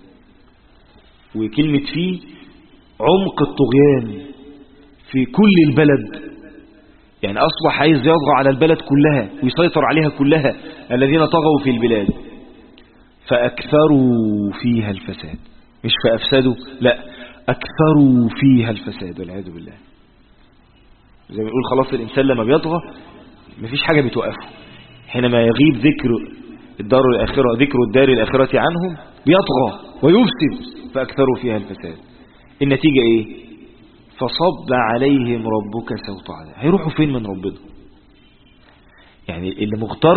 وكلمة فيه عمق الطغيان في كل البلد، يعني أصبح عايز يطغى على البلد كلها ويسيطر عليها كلها. الذين طغوا في البلاد فأكثروا فيها الفساد، مش فأفسدوا، لا أكثروا فيها الفساد والعياذ بالله. زي ما نقول خلاص الإنسان لما بيطغى مفيش حاجة بتوقفه. حينما يغيب ذكر الدار الآخرة ذكر الدار الآخرة عنهم بيطغى ويفسد فأكثروا فيها الفساد. النتيجة إيه؟ فصب عليهم ربك سوط عذاب. هيروحوا فين من ربنا؟ يعني اللي مغتر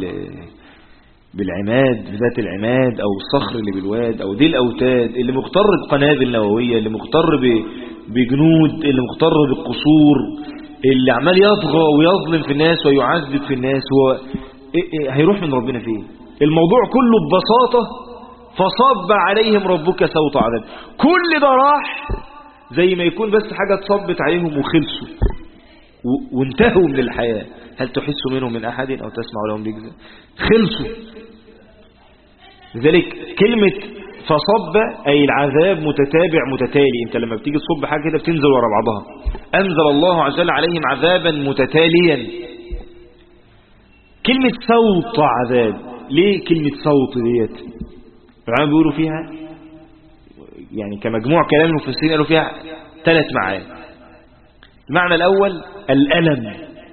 بالعماد، بذات العماد أو الصخر اللي بالواد أو دي الأوتاد، اللي مغتر بقنابل نووية، اللي مغتر بجنود، اللي مغتر بالقصور، اللي عمال يطغى ويظلم في الناس ويعذب في الناس، هو هيروح من ربنا فين؟ الموضوع كله ببساطة فصب عليهم ربك سوط عذاب. كل ده راح زي ما يكون بس حاجة تصبت عليهم وخلصوا وانتهوا من الحياة. هل تحس منهم من أحد أو تسمع لهم ركزة؟ خلصوا. لذلك كلمة فصب أي العذاب متتابع متتالي. انت لما بتيجي تصب حاجة كده بتنزل ورا بعضها. أنزل الله عز وجل عليهم عذابا متتاليا. كلمة صوت عذاب، ليه كلمة صوت ديت؟ العلماء بيقولوا فيها يعني كمجموع كلام المفسرين قالوا فيها 3 معاني. المعنى الأول الألم.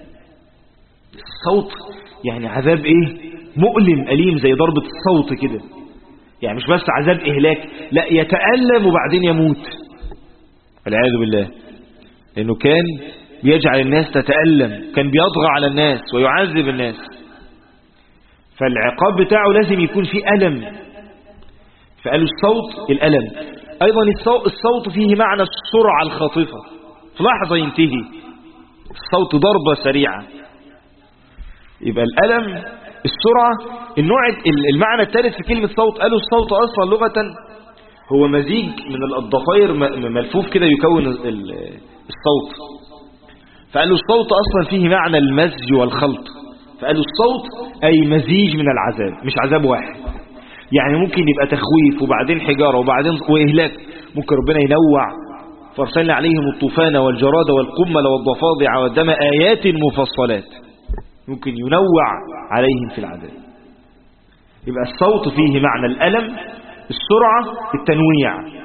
الصوت يعني عذاب ايه؟ مؤلم أليم زي ضربة الصوت كده. يعني مش بس عذاب إهلاك، لا يتألم وبعدين يموت والعياذ بالله. لأنه كان بيجعل الناس تتألم، كان بيطغى على الناس ويعذب الناس، فالعقاب بتاعه لازم يكون فيه ألم. فقالوا الصوت الألم. أيضا الصوت فيه معنى السرعة الخاطفة، في لحظة ينتهي الصوت ضربة سريعة. يبقى الألم، السرعة. المعنى الثالث في كلمة صوت قالوا الصوت أصلا لغة هو مزيج من الضفائر ملفوف كده يكون الصوت. فقالوا الصوت أصلا فيه معنى المزج والخلط. فقالوا الصوت أي مزيج من العذاب، مش عذاب واحد. يعني ممكن يبقى تخويف وبعدين حجارة وبعدين وإهلاك. ممكن ربنا ينوع. فارسلنا عليهم الطوفان والجراد والقمل والضفادع والدم آيات مفصلات. ممكن ينوع عليهم في العذاب. يبقى الصوت فيه معنى الألم، السرعة، التنويع.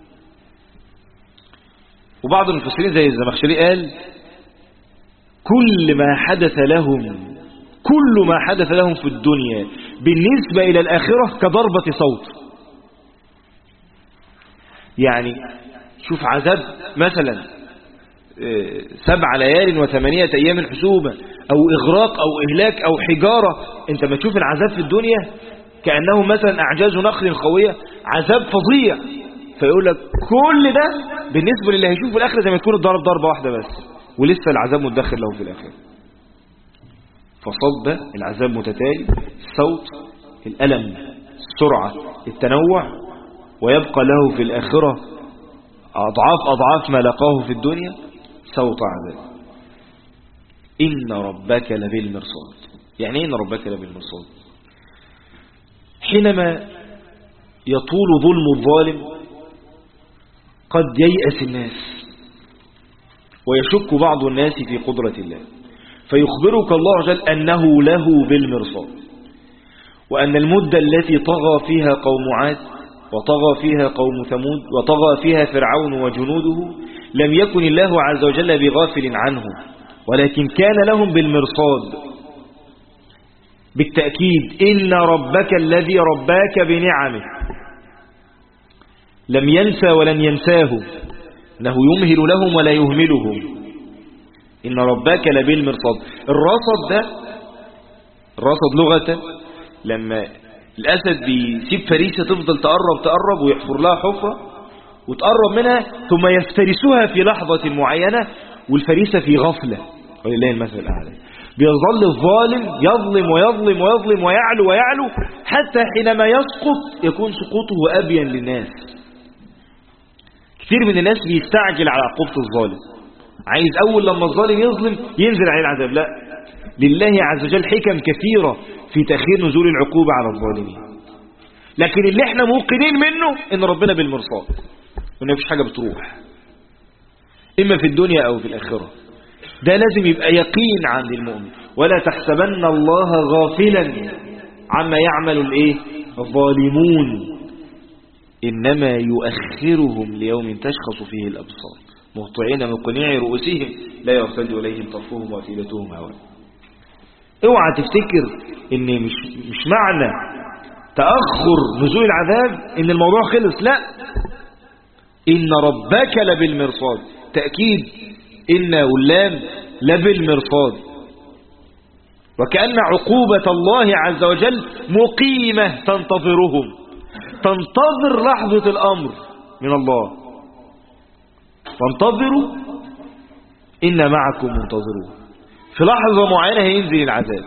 وبعض المفسرين زي الزمخشري قال كل ما حدث لهم في الدنيا بالنسبة إلى الآخرة كضربة صوت. يعني شوف عذاب مثلا 7 ليال و8 أيام حسوبة أو إغراق أو إهلاك أو حجارة. أنت ما تشوف العذاب في الدنيا كأنه مثلا أعجاز نخل خوية، عذاب فظيع. فيقول لك كل ده بالنسبة للي هيشوف في الآخرة زي ما يكون الضرب ضربة واحدة بس، ولسه العذاب متدخل له في الآخرة. فصب العذاب متتالي، الصوت الألم، السرعة، التنوع، ويبقى له في الآخرة أضعاف ما لقاه في الدنيا صوت عذاب. إن ربك لبالمرصاد. يعني إن ربك لبالمرصاد؟ حينما يطول ظلم الظالم قد ييأس الناس ويشك بعض الناس في قدرة الله، فيخبرك الله عز وجل أنه له بالمرصاد، وأن المدة التي طغى فيها قوم عاد وطغى فيها قوم ثمود وطغى فيها فرعون وجنوده لم يكن الله عز وجل بغافل عنه، ولكن كان لهم بالمرصاد. بالتأكيد إن ربك الذي رباك بنعمه لم ينسى ولن ينساه، إنه يمهل لهم ولا يهملهم. إن ربك لبالمرصاد. الرصد ده، الرصد لغة لما الأسد بيسيب فريسة تفضل تقرب ويحفر لها حفرة وتقرب منها ثم يفترسها في لحظة معينة والفريسة في غفلة، ولله المثل الأعلى. بيظل الظالم يظلم ويظلم ويظلم ويعلو حتى حينما يسقط يكون سقوطه أبين للناس. كثير من الناس بيستعجل على عقوبة الظالم، عايز أول لما الظالم يظلم ينزل عليه العذاب. لا، لله عز وجل حكم كثيرة في تأخير نزول العقوبة على الظالمين. لكن اللي احنا موقنين منه ان ربنا بالمرصاد، وان مفيش حاجة بتروح إما في الدنيا أو في الآخرة. ده لازم يبقى يقين عند المؤمن. ولا تحسبن الله غافلا عما يعمل الظالمون، إنما يؤخرهم ليوم تشخص فيه الأبصار مهطعين مقنعي رؤوسهم لا يرتد إليهم طرفهم وأفئدتهم هواء. اوعى تفتكر ان مش معنى تأخر نزول العذاب ان الموضوع خلص، لا، إن ربك لبالمرصاد، تأكيد إن واللام لبالمرصاد، وكأن عقوبة الله عز وجل مقيمة تنتظرهم، تنتظر لحظة الأمر من الله، وانتظروا إن معكم منتظرون. في لحظة معينة هينزل العذاب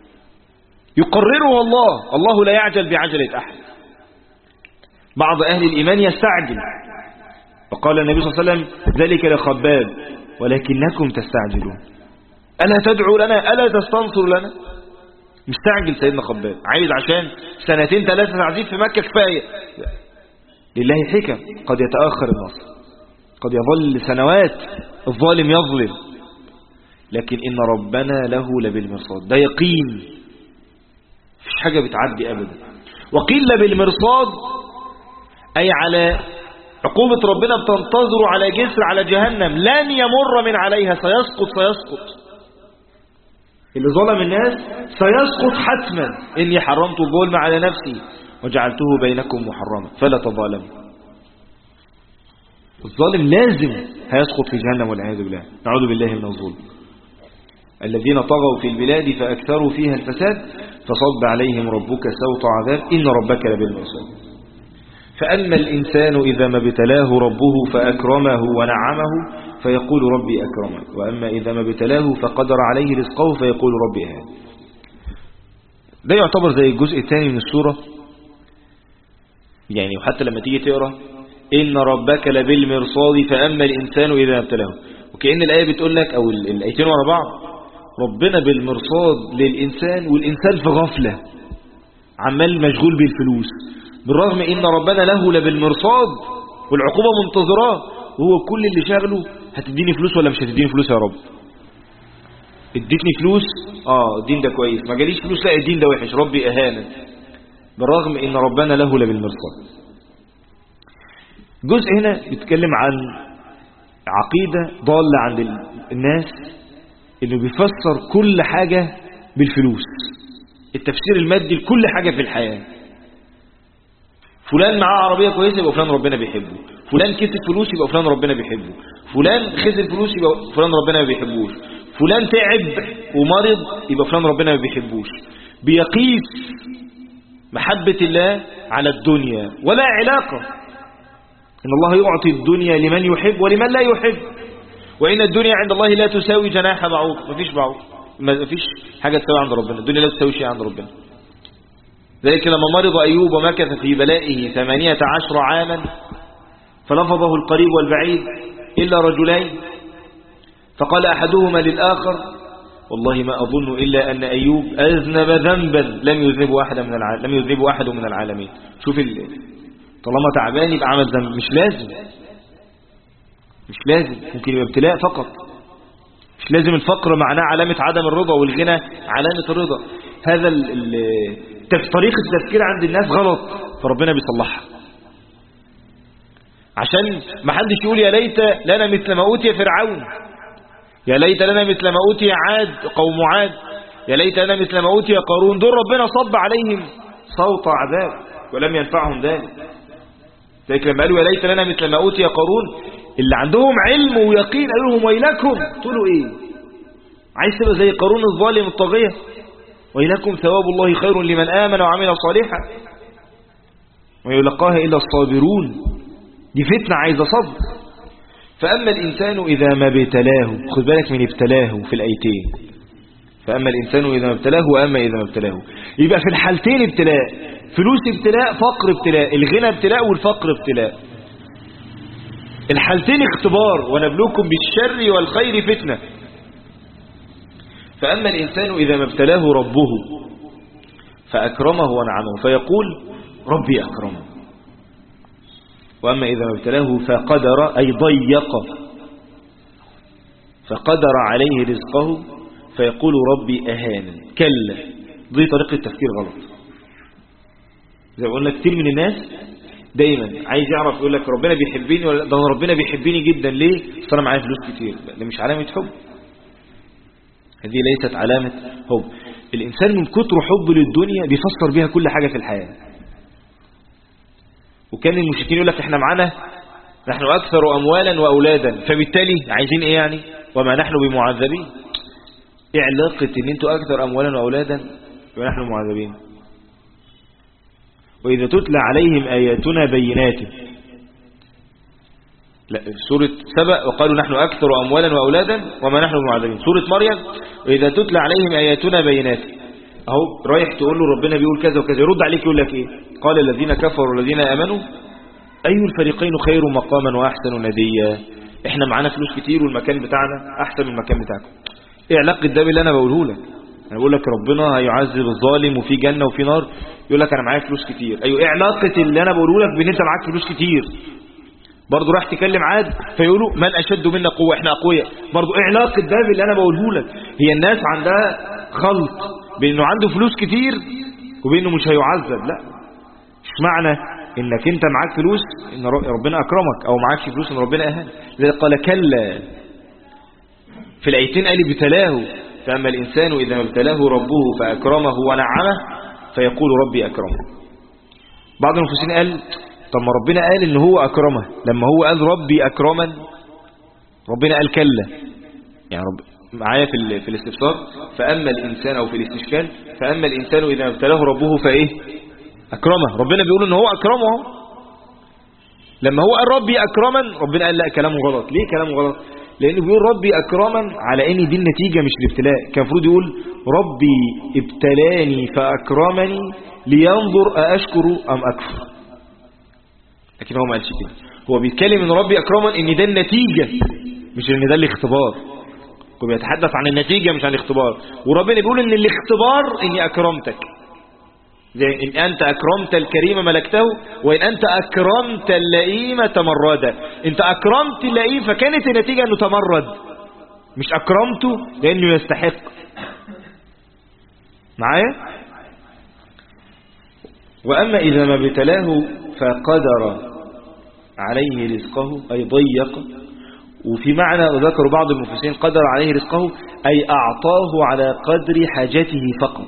يقرره الله، الله لا يعجل بعجلة أحد. بعض أهل الإيمان يستعجل، وقال النبي صلى الله عليه وسلم ذلك لخباب ولكنكم تستعجلون، ألا تدعو لنا ألا تستنصر لنا. مستعجل سيدنا خباب، عايز عشان 2-3 تعذيب في مكة كفاية. لله حكم، قد يتأخر النصر، قد يظل سنوات الظالم يظلم، لكن إن ربنا له لبالمرصاد، ده يقين، مفيش حاجة بتعدي أبدا. وقيل بالمرصاد أي على عقوبة ربنا بتنتظر على جسر على جهنم لن يمر من عليها، سيسقط. اللي ظلم الناس سيسقط حتما. إني حرمت الظلم على نفسي وجعلته بينكم محرما فلا تظالموا. الظالم لازم هيسقط في جهنم والعياذ بالله، نعوذ بالله من الظلم. الذين طغوا في البلاد فأكثروا فيها الفساد فصب عليهم ربك سوط عذاب إن ربك لبالمرصاد. فأما الإنسان إذا ما ابتلاه ربه فأكرمه ونعمه فيقول ربي أكرمن، وأما إذا ما ابتلاه فقدر عليه رزقه فيقول ربي أهان. ده يعتبر زي الجزء الثاني من السورة يعني، وحتى لما تيجي تقرأ إن ربك لبالمرصاد فأما الإنسان إذا ما ابتلاه، وكأن الآية بتقول لك أو الآيتين ورا بعض ربنا بالمرصاد للإنسان، والإنسان في غفلة عمال مشغول بالفلوس، بالرغم إن ربنا له لبالمرصاد والعقوبة منتظراه، وهو كل اللي شاغله هتديني فلوس ولا مش هتديني فلوس يا رب؟ اديتني فلوس الدين ده كويس، ما جاليش فلوس لا الدين ده وحش، ربي أهانا، بالرغم إن ربنا له لبالمرصاد. جزء هنا بيتكلم عن عقيدة ضالة عند الناس اللي بيفسر كل حاجة بالفلوس، التفسير المادي لكل حاجة في الحياة. فلان معاه عربية كويسة يبقى فلان ربنا بيحبه، فلان كسب فلوس يبقى فلان ربنا بيحبه، فلان خسر فلوس يبقى فلان ربنا ما بيحبوش، فلان تعب ومرض يبقى فلان ربنا ما بيحبوش. بيقيس محبة الله على الدنيا، ولا علاقة. إن الله يعطي الدنيا لمن يحب ولمن لا يحب، وإن الدنيا عند الله لا تساوي جناح بعوض. مفيش بعوض، مفيش حاجة تساوي عند ربنا، الدنيا لا تساوي شيء عند ربنا. ذلك لما مرض أيوب ومكث في بلائه 18 عاما فلفظه القريب والبعيد إلا رجلين، فقال أحدهما للآخر والله ما أظن إلا أن أيوب أذنب ذنبا لم يذنبه أحد من العالمين. شوف طالما تعبان يبقى عمل ذنب، مش لازم، ممكن يبقى ابتلاء فقط. مش لازم الفقر معناه علامة عدم الرضا والغنى علامة الرضا. هذا طريقة التفكير عند الناس غلط، فربنا بيصلحها عشان ما حدش يقول يا ليت لنا مثل ما أوتي فرعون، يا ليت لنا مثل ما أوتي عاد قوم عاد، يا ليت لنا مثل ما أوتي قارون. دول ربنا صب عليهم صوت عذاب ولم ينفعهم ذلك. لكن لما قالوا يا ليت لنا مثل ما أوتي قارون، اللي عندهم علم ويقين قالوا لهم ويلكم، تقولوا ايه؟ عايز تبقى زي قارون الظالم الطاغية؟ ويلكم ثواب الله خير لمن آمن وعمل صالحا ويلقاها إلا الصابرون. دي فتنة عايزة صبر. فأما الإنسان إذا ما ابتلاه، خذ بالك من ابتلاه في الآيتين، فأما الإنسان إذا ما ابتلاه وأما إذا ما ابتلاه، يبقى في الحالتين ابتلاء، فلوس ابتلاء، فقر ابتلاء، الغنى ابتلاء والفقر ابتلاء، الحالتين اختبار. ونبلوكم بالشر والخير فتنة. فأما الإنسان إذا ما ابتلاه ربه فأكرمه ونعمه فيقول ربي أكرمه، وأما إذا ما ابتلاه فقدر أي ضيق فقدر عليه رزقه فيقول ربي أهانا. كلا، دي طريقة التفكير غلط. زي ما قلنا كتير من الناس دايما عايز يعرف يقول لك ربنا بيحبني ولا ده، ربنا بيحبني جدا ليه؟ اصل انا معايا فلوس كتير. ده مش علامة حب، هذه ليست علامة حب. الإنسان من كتر حبه للدنيا بيفسر بيها كل حاجة في الحياة. وكان المشركين يقول لك احنا معانا نحن أكثر أموالا وأولادا، فبالتالي عايزين إيه يعني؟ وما نحن بمعذبين. إيه علاقة إن أنتوا أكثر أموالا وأولادا ونحن معذبين؟ وإذا تتلى عليهم آياتنا بينات، لا سورة سبأ وقالوا نحن أكثر أموالا وأولادا وما نحن بمعذبين. سورة مريم وإذا تتلى عليهم آياتنا بينات، أهو رايح تقول له ربنا بيقول كذا وكذا، يرد عليك يقول لك إيه؟ قال الذين كفروا والذين آمنوا أي الفريقين خير مقاما وأحسن نديا. إحنا معانا فلوس كتير والمكان بتاعنا أحسن من المكان بتاعكم. إيه علاقة ده باللي أنا بقوله لك؟ أنا بقول لك ربنا هيعذب الظالم وفي جنة وفي نار، يقول لك أنا معايا فلوس كتير. أيوة، إيه علاقة اللي أنا بقوله لك بأن أنت معاك فلوس كتير؟ برضه راح تكلم عاد فيقولوا من أشد منا قوة، إحنا أقوياء. برضه إيه علاقة ده باللي أنا بقوله لك؟ هي الناس عندها خلط بأنه عنده فلوس كتير وبأنه مش هيعذب. لا، مش معنى إنك أنت معاك فلوس إن ربنا أكرمك، أو معاكش فلوس إن ربنا أهان. لذلك قال كلا في الآيتين، قال ابتلاه فأما الإنسان إذا ما ابتلاه ربه فأكرمه ونعمه فيقول ربي أكرمه. بعض المفسرين قال طب ما ربنا قال إن هو أكرمه، لما هو قال ربي أكرما ربنا قال كلا. يعني معايا في الاستفسار، فأما الإنسان أو في الاستشكال فأما الإنسان إذا ما ابتلاه ربه فإيه؟ أكرمه. ربنا بيقول إن هو أكرمه. لما هو قال ربي أكرما ربنا قال لا، كلامه غلط. ليه كلامه غلط؟ لأنه بيقول ربي أكرما على إن دي النتيجة مش الابتلاء. كان المفروض يقول ربي ابتلاني فأكرمني لينظر أأشكر أم أكفر. لكن هو ما قالش كده، هو بيتكلم إن ربي أكرما إن ده النتيجة مش إن ده الاختبار. هو بيتحدث عن النتيجة مش عن الاختبار. وربنا بيقول إن الاختبار إني أكرمتك، زي إن أنت أكرمت الكريم ملكته وإن أنت أكرمت اللئيم تمرد. أنت أكرمت اللئيم فكانت النتيجة أنه تمرد، مش أكرمته لأنه يستحق. معايا؟ وأما إذا ما ابتلاه فقدر عليه رزقه أي ضيق. وفي معنى ذكر بعض المفسرين قدر عليه رزقه أي أعطاه على قدر حاجته فقط.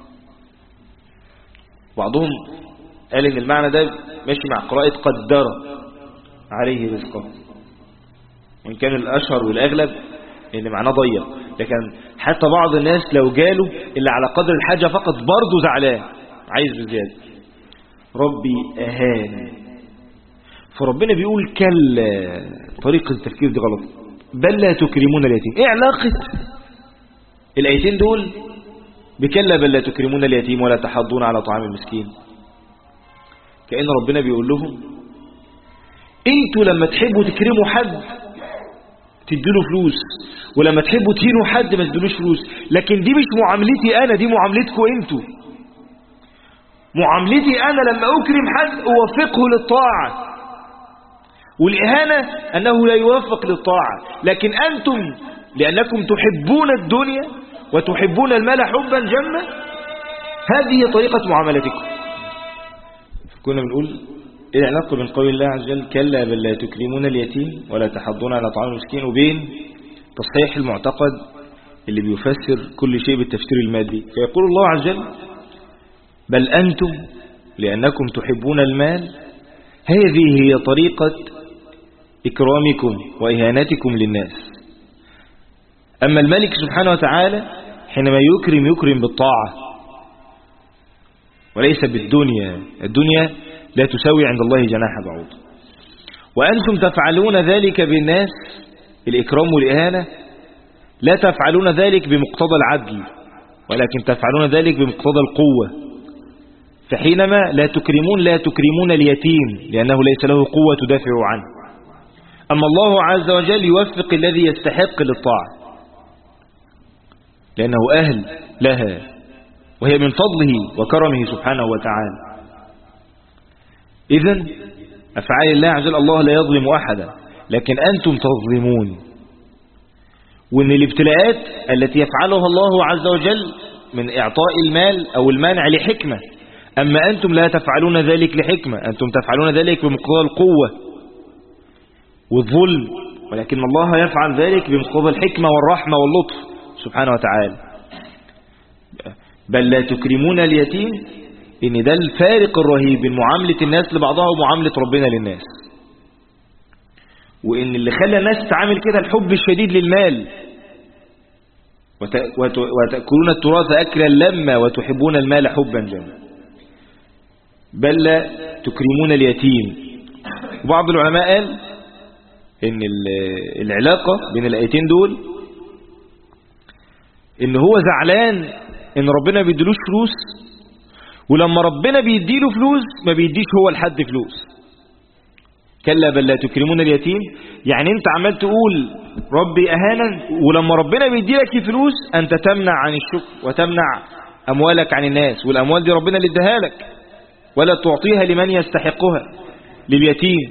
بعضهم قال إن المعنى ده ماشي مع قراءة قدر عليه رزقه، وإن كان الأشهر والأغلب إن معناه ضيق. لكن حتى بعض الناس لو جاله إلا على قدر الحاجة فقط برضه زعلان عايز بزيادة. ربي أهان. فربنا بيقول كلا، طريقة التفكير دي غلط. بل لا تكرمون اليتيم. ايه علاقة الآيتين دول بكلا بل لا تكرمون اليتيم ولا تحضون على طعام المسكين؟ كأن ربنا بيقول لهم انتوا لما تحبوا تكرموا حد تديله فلوس، ولما تحبوا تهينوا حد ما تديلوش فلوس. لكن دي مش معاملتي أنا، دي معاملتكم انتوا. معاملتي أنا لما أكرم حد أوفقه للطاعة، والإهانة أنه لا يوفق للطاعة. لكن أنتم لأنكم تحبون الدنيا وتحبون المال حبا جما، هذه طريقة معاملتكم. كنا بنقول إيه العلاقة بين قول الله عز وجل كلا بل لا تكرمون اليتيم ولا تحضون على طعام المسكين وبين تصحيح المعتقد اللي بيفسر كل شيء بالتفسير المادي؟ فيقول الله عز وجل بل أنتم لأنكم تحبون المال، هذه هي طريقة إكرامكم وإهانتكم للناس. أما الملك سبحانه وتعالى حينما يكرم بالطاعة وليس بالدنيا. الدنيا لا تساوي عند الله جناح بعوض. وأنتم تفعلون ذلك بالناس، الإكرام والإهانة، لا تفعلون ذلك بمقتضى العدل ولكن تفعلون ذلك بمقتضى القوة. فحينما لا تكرمون اليتيم لأنه ليس له قوة تدافع عنه. أما الله عز وجل يوفق الذي يستحق للطاعة لأنه أهل لها، وهي من فضله وكرمه سبحانه وتعالى. إذن أفعال الله عز وجل الله لا يظلم أحدا، لكن أنتم تظلمون. وإن الابتلاءات التي يفعلها الله عز وجل من إعطاء المال أو المانع لحكمة، أما أنتم لا تفعلون ذلك لحكمة، أنتم تفعلون ذلك بمقتضى القوة والظلم، ولكن الله يفعل ذلك بمقتضى الحكمة والرحمة واللطف سبحانه وتعالى. بل لا تكرمون اليتيم، إن ده الفارق الرهيب بين معاملة الناس لبعضها ومعاملة ربنا للناس. وإن اللي خلى الناس تتعامل كده الحب الشديد للمال، وتأكلون التراث أكلا لما وتحبون المال حبا جما. بل لا تكرمون اليتيم. وبعض العلماء قال إن العلاقة بين الآيتين دول إن هو زعلان إن ربنا بيديلوش فلوس، ولما ربنا بيديله فلوس ما بيديش هو لحد فلوس. كلا بل لا تكرمون اليتيم، يعني انت عمال تقول ربي أهانا، ولما ربنا بيديلك فلوس أنت تمنع عن الشكر وتمنع أموالك عن الناس، والأموال دي ربنا اللي اداها لك، ولا تعطيها لمن يستحقها، لليتيم.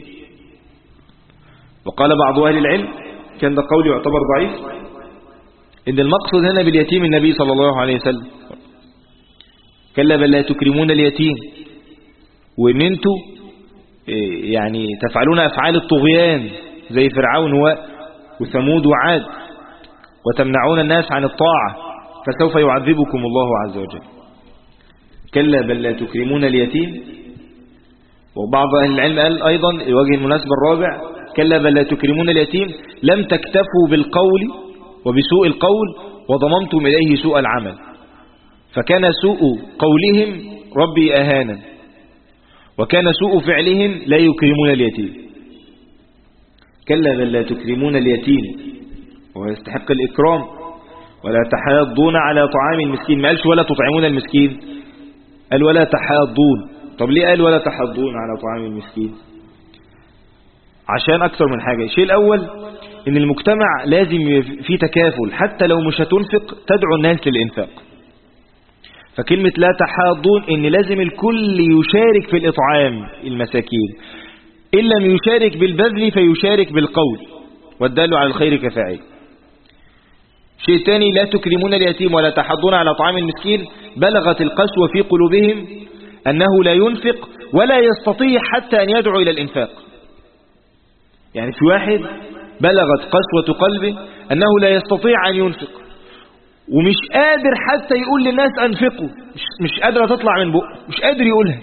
وقال بعض أهل العلم، كان ده قول يعتبر ضعيف، إن المقصد هنا باليتيم النبي صلى الله عليه وسلم. كلا بل لا تكرمون اليتيم، وإن انتوا يعني تفعلون أفعال الطغيان زي فرعون وثمود وعاد، وتمنعون الناس عن الطاعة، فسوف يعذبكم الله عز وجل. كلا بل لا تكرمون اليتيم. وبعض أهل العلم قال أيضا الوجه المناسب الرابع، كلا بل لا تكرمون اليتيم لم تكتفوا بالقول وبسوء القول وضممتم إليه سوء العمل، فكان سوء قولهم ربي أهانا، وكان سوء فعلهم لا يكرمون اليتيم. كلا بل لا تكرمون اليتيم، وهو يستحق الإكرام. ولا تحاضون على طعام المسكين، ما قالش ولا تطعمون المسكين، قال ولا تحاضون. طب ليه قال ولا تحاضون على طعام المسكين؟ عشان أكثر من حاجة. الشيء الأول إن المجتمع لازم فيه تكافل، حتى لو مش هتنفق تدعو الناس للإنفاق. فكلمة لا تحاضون إن لازم الكل يشارك في الإطعام المساكين، إن لم يشارك بالبذل فيشارك بالقول، والدال على الخير كفاعل. شيء ثاني، لا تكرمون اليتيم ولا تحاضون على طعام المسكين، بلغت القسوة في قلوبهم أنه لا ينفق ولا يستطيع حتى أن يدعو إلى الإنفاق. يعني في واحد بلغت قسوة قلبه أنه لا يستطيع أن ينفق، ومش قادر حتى يقول للناس أنفقوا، مش قادر تطلع من بقه، مش قادر يقولها،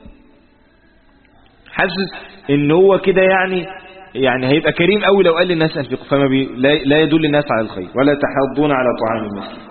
حاسس ان هو كده يعني هيبقى كريم قوي لو قال للناس أنفقوا، فما لا يدل الناس على الخير. ولا تحاضون على طعام المسكين.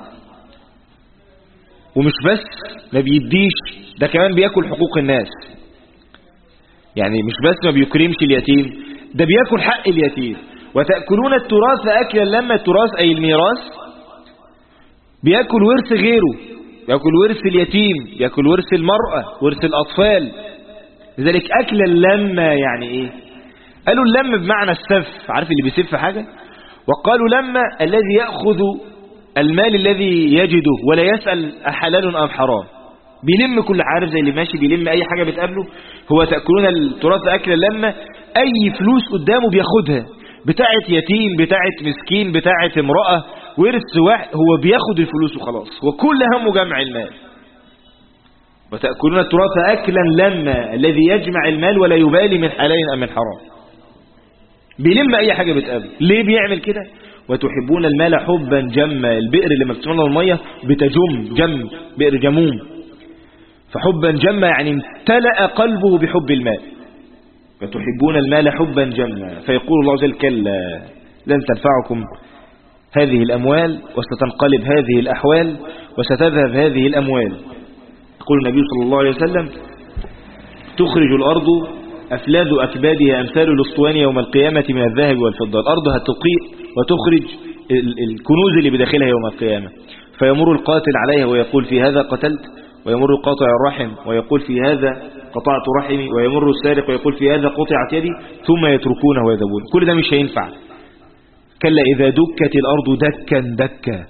ومش بس ما بيديش، ده كمان بياكل حقوق الناس. يعني مش بس ما بيكرمش اليتيم، ده بياكل حق اليتيم. وتأكلون التراث أكلا لما، التراث أي الميراث، بياكل ورث غيره، بياكل ورث اليتيم، بياكل ورث المرأة، ورث الأطفال. لذلك أكل اللمة يعني إيه؟ قالوا اللمة بمعنى السف، عارف اللي بيسف حاجة؟ وقالوا لمة الذي يأخذ المال الذي يجده ولا يسأل أحلال أم حرام، بيلم كل، عارف زي اللي ماشي بيلم أي حاجة بتقابله. هو تأكلون التراث أكل اللمة، أي فلوس قدامه بياخدها، بتاعت يتيم، بتاعت مسكين، بتاعت امرأة، ورث واحد، هو بياخد الفلوس وخلاص، هو كل همه جمع المال. وتأكلون التراث أكلا لما، الذي يجمع المال ولا يبالي من حلال أم من حرام، بيلم أي حاجة بتقابله. ليه بيعمل كده؟ وتحبون المال حبا جما، البئر اللي مفتوح المية بتجم، جم، بئر جموم. فحبا جما يعني امتلأ قلبه بحب المال. وتحبون المال حبا جما، فيقول الله عز وجل كلا لن تنفعكم هذه الأموال، وستنقلب هذه الأحوال، وستذهب هذه الأموال. يقول النبي صلى الله عليه وسلم تخرج الأرض أفلاذ أكبادها أمثال الأسطوان يوم القيامة من الذهب والفضة. الأرض هتقيء وتخرج الكنوز اللي بداخلها يوم القيامة، فيمر القاتل عليها ويقول في هذا قتلت، ويمر قاطع الرحم ويقول في هذا قطعت رحمي، ويمر السارق ويقول في هذا قطعت يدي، ثم يتركونه ويذهبون. كل ده مش هينفع. كلا إذا دكت الأرض دكا دكا.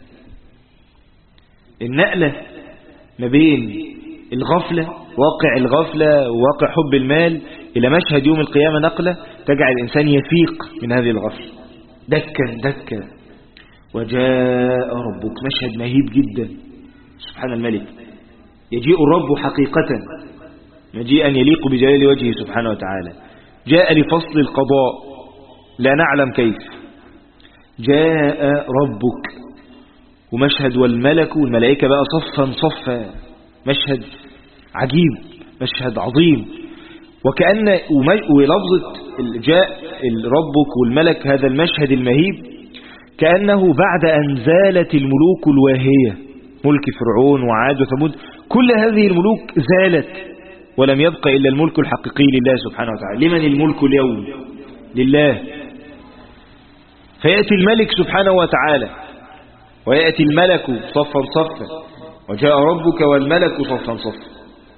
النقلة ما بين الغفلة، واقع الغفلة وواقع حب المال، إلى مشهد يوم القيامة، نقلة تجعل الإنسان يفيق من هذه الغفلة. دكا دكا. وجاء ربك، مشهد مهيب جدا، سبحان الملك. يجيء الرب حقيقة مجيئا يليق بجلال وجهه سبحانه وتعالى. جاء لفصل القضاء لا نعلم كيف. جاء ربك، ومشهد والملك والملائكة بقى صفا صفا، مشهد عجيب، مشهد عظيم. وكأن ولفظة جاء ربك والملك، هذا المشهد المهيب كأنه بعد أن زالت الملوك الواهية، ملك فرعون وعاد وثمود، كل هذه الملوك زالت ولم يبق إلا الملك الحقيقي لله سبحانه وتعالى. لمن الملك اليوم؟ لله. فيأتي الملك سبحانه وتعالى ويأتي الملك صفا صفا، وجاء ربك والملك صفا صفا.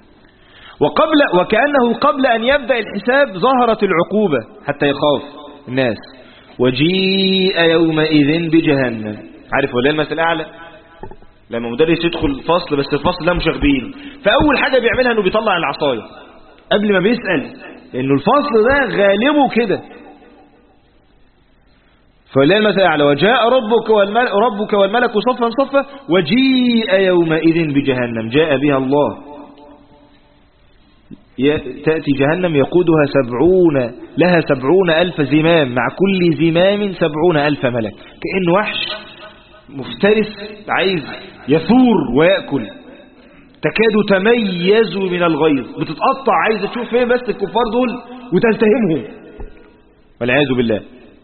وكأنه قبل أن يبدأ الحساب ظهرت العقوبة حتى يخاف الناس. وجيء يومئذ بجهنم. عارف ولا المثل الأعلى؟ لما مدرس يدخل الفصل بس الفصل ده مشاغبين، فأول حاجة بيعملها أنه بيطلع العصاية قبل ما بيسأل، لأنه الفصل ده غالبه كده. فلا المثل الأعلى وجاء ربك والملك صفا صفا وجيء يومئذ بجهنم، جاء بها الله. تأتي جهنم يقودها لها 70,000 زمام، مع كل زمام 70,000 ملك، كأنه وحش مفترس عايز يثور ويأكل، تكاد تميز من الغيظ، بتتقطع عايزة تشوف فين بس الكفار دول وتلتهمهم والعياذ بالله.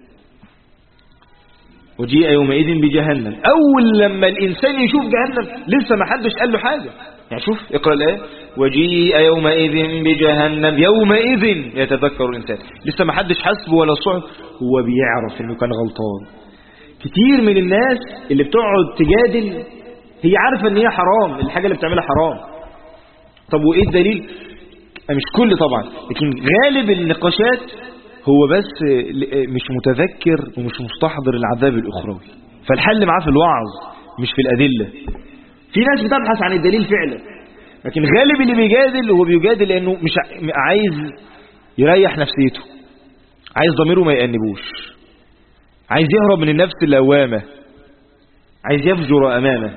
وجيء يومئذ بجهنم. أول لما الإنسان يشوف جهنم لسه ما حدش قال له حاجة، يعني شوف اقرأ الآية وجيء يومئذ بجهنم، يومئذ يتذكر الإنسان، لسه ما حدش حسبه ولا صعب، هو بيعرف إنه كان غلطان. كتير من الناس اللي بتقعد تجادل هي عارفة إن هي حرام، الحاجة اللي بتعملها حرام. طب وإيه الدليل؟ مش كل طبعا، لكن غالب النقاشات هو بس مش متذكر ومش مستحضر العذاب الأخروي، فالحل معاه في الوعظ مش في الأدلة. في ناس بتبحث عن الدليل فعلا، لكن غالب اللي بيجادل هو بيجادل لأنه مش عايز يريح نفسيته، عايز ضميره ما يأنبوش، عايز يهرب من النفس اللوامة، عايز يفجر أمامه.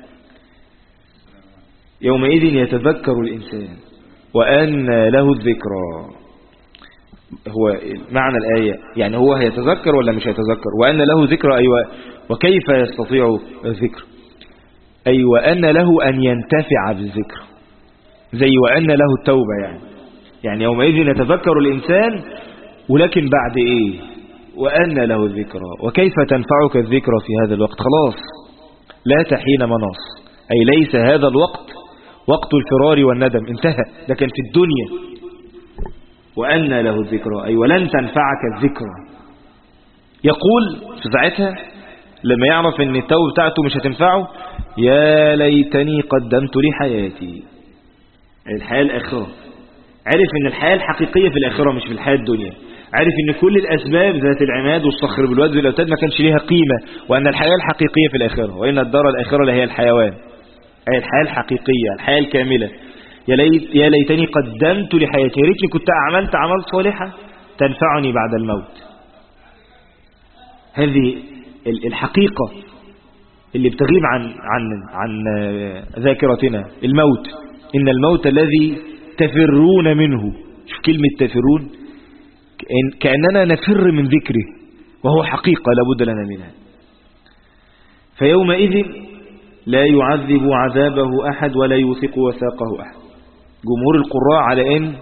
يومئذ يتذكر الإنسان وأن له الذكرى. هو معنى الآية يعني هو هيتذكر ولا مش هيتذكر؟ وأن له ذكرى، أيوة. وكيف يستطيع الذكر؟ أي وأن له أن ينتفع بالذكر، زي وأن له التوبة. يعني يومئذ يتذكر الإنسان، ولكن بعد إيه؟ وأن له الذكرى. وكيف تنفعك الذكرى في هذا الوقت؟ خلاص لا تحين مناص، أي ليس هذا الوقت وقت الفرار والندم، انتهى، ده كان في الدنيا. وأن له الذكرى أي ولن تنفعك الذكرى. يقول في ساعتها لما يعرف ان التوبة بتاعته مش هتنفعه: يا ليتني قدمت لحياتي. الحياة الآخرة، عرف ان الحياة الحقيقية في الآخرة مش في الحياة الدنيا، عرف ان كل الأسباب ذات العماد والصخر بالواد والأوتاد ما كانش ليها قيمة، وأن الحياة الحقيقية في الآخرة، وإن الدار الآخرة لهي الحيوان، أي الحياة الحقيقية، الحياة الكاملة. يا ليتني قدمت لحياتي، يا ريتني كنت عملت أعمال صالحة تنفعني بعد الموت. هذه الحقيقة اللي بتغيب عن ذاكرتنا، الموت. إن الموت الذي تفرون منه، شوف كلمة تفرون، كأننا نفر من ذكره، وهو حقيقة لابد لنا منها. فيومئذ لا يعذب عذابه أحد ولا يوثق وثاقه أحد. جمهور القراء على إن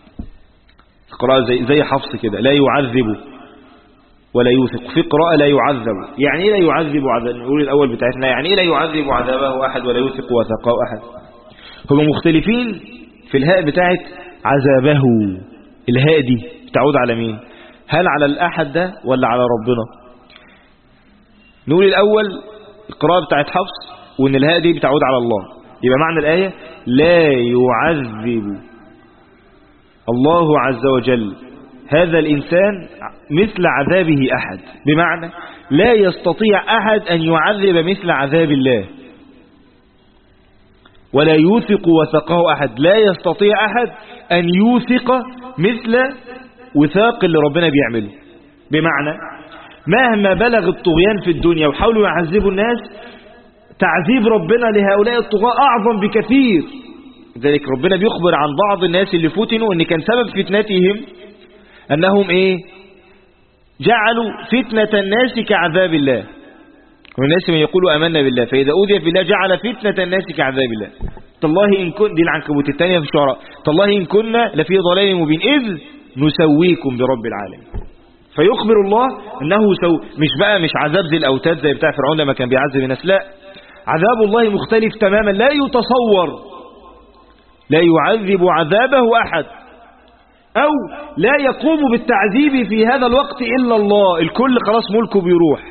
قراءة زي حفص كده، لا يعذب ولا يوثق. في قراءة لا يعذب. يعني إيه لا يعذب عذابه؟ نقول الأول بتاعتنا، يعني إيه لا يعذب عذابه أحد ولا يوثق وثاقه أحد؟ هم مختلفين في الهاء بتاعت عذابه. الهاء دي بتعود على مين؟ هل على الأحد ده ولا على ربنا؟ نقول الأول القراءة بتاعت حفص، وإن الهاء دي بتعود على الله. يبقى معنى الآية لا يعذب الله عز وجل هذا الإنسان مثل عذابه أحد، بمعنى لا يستطيع أحد أن يعذب مثل عذاب الله. ولا يوثق وثقه أحد، لا يستطيع أحد أن يوثق مثل وثاق اللي ربنا بيعمله. بمعنى مهما بلغ الطغيان في الدنيا وحاولوا يعذبوا الناس، تعذيب ربنا لهؤلاء الطغاة أعظم بكثير. ذلك ربنا بيخبر عن بعض الناس اللي فتنوا أن كان سبب فتنتهم أنهم جعلوا فتنة الناس كعذاب الله. ومن الناس من يقول آمنا بالله فإذا أوذي في الله جعل فتنة الناس كعذاب الله. تالله إن كن دي العنكبوت الثانية في الشعراء. تالله إن كنا لفي ضلال مبين إذ نسويكم برب العالمين. فيخبر الله أنه مش عذاب زي الأوتاد زي بتاع فرعون لما كان بيعذب الناس، لا، عذاب الله مختلف تماما لا يتصور، لا يعذب عذابه أحد أو لا يقوم بالتعذيب في هذا الوقت إلا الله، الكل خلاص ملكه بيروح،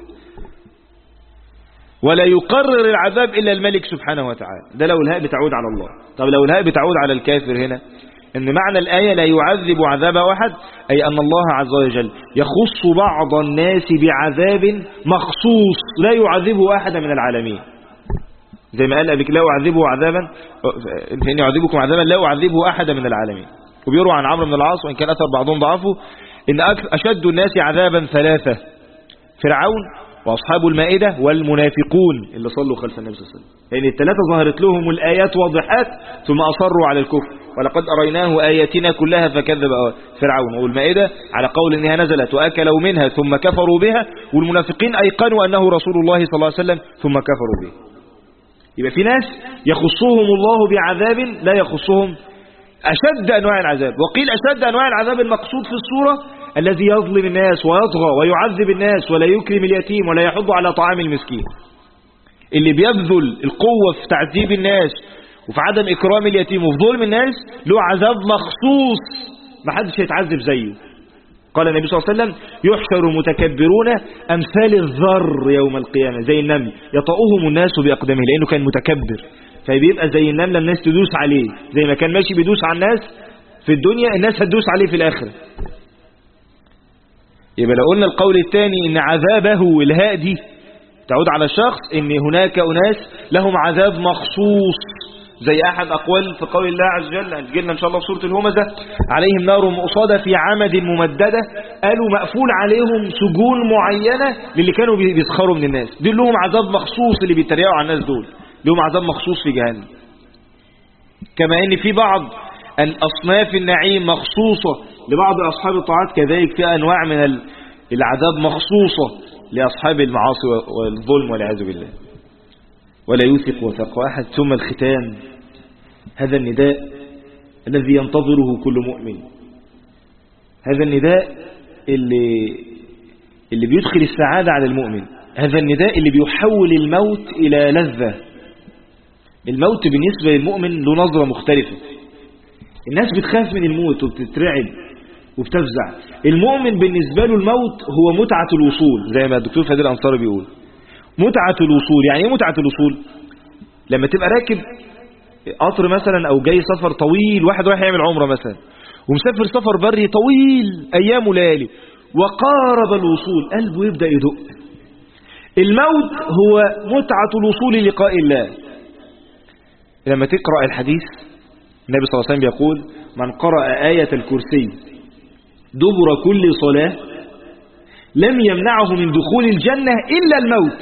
ولا يقرر العذاب إلا الملك سبحانه وتعالى. ده لو الهاء بتعود على الله. طب لو الهاء بتعود على الكافر هنا، إن معنى الآية لا يعذب عذابه أحد أي أن الله عز وجل يخص بعض الناس بعذاب مخصوص لا يعذبه أحد من العالمين، زي ما قال قبل كده لا أعذبه عذابا فإني أعذبكم عذابا لا أعذبه أحد من العالمين. وبيروى عن عمرو بن العاص وإن كان أثر بعضهم ضعفه إن أشد الناس عذابا ثلاثة: فرعون وأصحاب المائدة والمنافقون اللي صلوا خلف النبي صلى الله عليه وسلم، لأن الثلاثة ظهرت لهم الآيات واضحات ثم أصروا على الكفر، ولقد أريناه آياتنا كلها فكذب فرعون. والمائدة على قول إنها نزلت وأكلوا منها ثم كفروا بها، والمنافقين أيقنوا أنه رسول الله صلى الله عليه وسلم ثم كفروا به. يبقى في ناس يخصهم الله بعذاب لا يخصهم أشد أنواع العذاب، وقيل أشد أنواع العذاب المقصود في السورة الذي يظلم الناس ويطغى ويعذب الناس ولا يكرم اليتيم ولا يحض على طعام المسكين، اللي بيبذل القوة في تعذيب الناس وفي عدم إكرام اليتيم وفي ظلم الناس له عذاب مخصوص ما حدش هيتعذب زيه. قال النبي صلى الله عليه وسلم: يحشر المتكبرون أمثال الذر يوم القيامة، زي النمل يطأهم الناس بأقدامه، لأنه كان متكبر فبيبقى زي النملة الناس تدوس عليه، زي ما كان ماشي بيدوس على الناس في الدنيا الناس هتدوس عليه في الآخرة. يبقى لو قلنا القول الثاني إن عذابه الهاء دي تعود على الشخص، إن هناك أناس لهم عذاب مخصوص، زي أحد أقوال في قول الله عز وجل هنجيلنا إن شاء الله في سورة الهمزة: عليهم نار مؤصدة في عمد ممددة، قالوا مقفول عليهم سجون معينة للي كانوا بيسخروا من الناس، دول لهم عذاب مخصوص، اللي بيتريقوا على الناس دول لهم عذاب مخصوص في جهنم. كما ان في بعض اصناف النعيم مخصوصة لبعض اصحاب الطاعات، كذلك في انواع من العذاب مخصوصة لاصحاب المعاصي والظلم والعياذ بالله. ولا يوثق وثق احد. ثم الختام، هذا النداء الذي ينتظره كل مؤمن، هذا النداء اللي بيدخل السعادة على المؤمن، هذا النداء اللي بيحول الموت الى لذة. الموت بالنسبة للمؤمن له نظرة مختلفة. الناس بتخاف من الموت وبتترعب وبتفزع، المؤمن بالنسبة له الموت هو متعة الوصول، زي ما الدكتور فادي الأنصاري بيقول متعة الوصول. يعني ايه متعة الوصول؟ لما تبقى راكب قطر مثلا او جاي سفر طويل، واحد رايح يعمل عمرة مثلا ومسافر سفر بري طويل ايام وليالي وقارب الوصول، قلبه يبدأ يدق. الموت هو متعة الوصول للقاء الله. لما تقرأ الحديث النبي صلى الله عليه وسلم يقول: من قرأ آية الكرسي دبر كل صلاة لم يمنعه من دخول الجنة إلا الموت.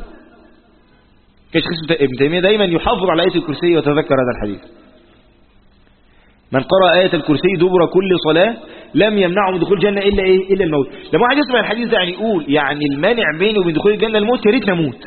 كشخص ابن تيمية دايما يحافظ على آية الكرسي وتذكر هذا الحديث: من قرأ آية الكرسي دبر كل صلاة لم يمنعه من دخول الجنة إلا الموت. لما واحد يسمع الحديث ده يعني يقول يعني المانع بينه وبين دخول الجنة الموت، يا ريت نموت.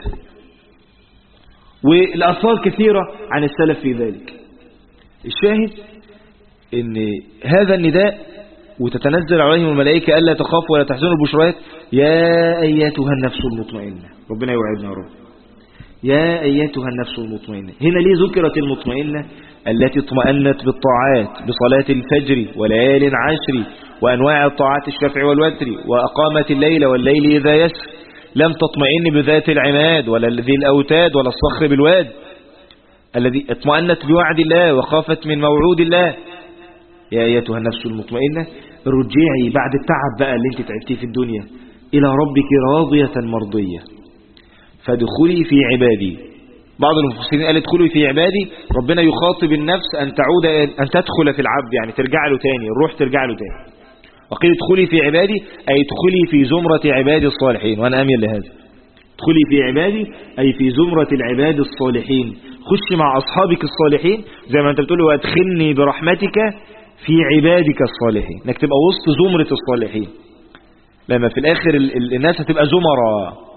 والآثار كثيرة عن السلف في ذلك. الشاهد ان هذا النداء وتتنزل عليهم الملائكة ألا تخافوا ولا تحزنوا البشرات: يا أيتها النفس المطمئنة. ربنا يوعدنا يا رب. يا أيتها النفس المطمئنة. هنا ليه ذكرت المطمئنة؟ التي اطمأنت بالطاعات بصلاة الفجر وليال عشر وأنواع الطاعات الشفع والوتر، وأقامت الليل والليل إذا يسر، لم تطمئن بذات العماد ولا ذي الأوتاد ولا الصخر بالواد. الذي اطمأنت بوعد الله وخافت من موعود الله. يا أيتها النفس المطمئنة رجعي بعد التعب بقى اللي انت تعبتيه في الدنيا إلى ربك راضية مرضية فادخلي في عبادي. بعض المفسرين قال ادخلي في عبادي، ربنا يخاطب النفس أن تعود أن تدخل في العبد، يعني ترجع له تاني، الروح ترجع له تاني. وقيل ادخلي في عبادي أي ادخلي في زمرة عبادي الصالحين، وأنا أميل لهذا. ادخلي في عبادي أي في زمرة العباد الصالحين، خش مع أصحابك الصالحين، زي ما أنت بتقول وادخلني برحمتك في عبادك الصالحين، انك تبقى وسط زمرة الصالحين. لما في الآخر الناس هتبقى زمرة،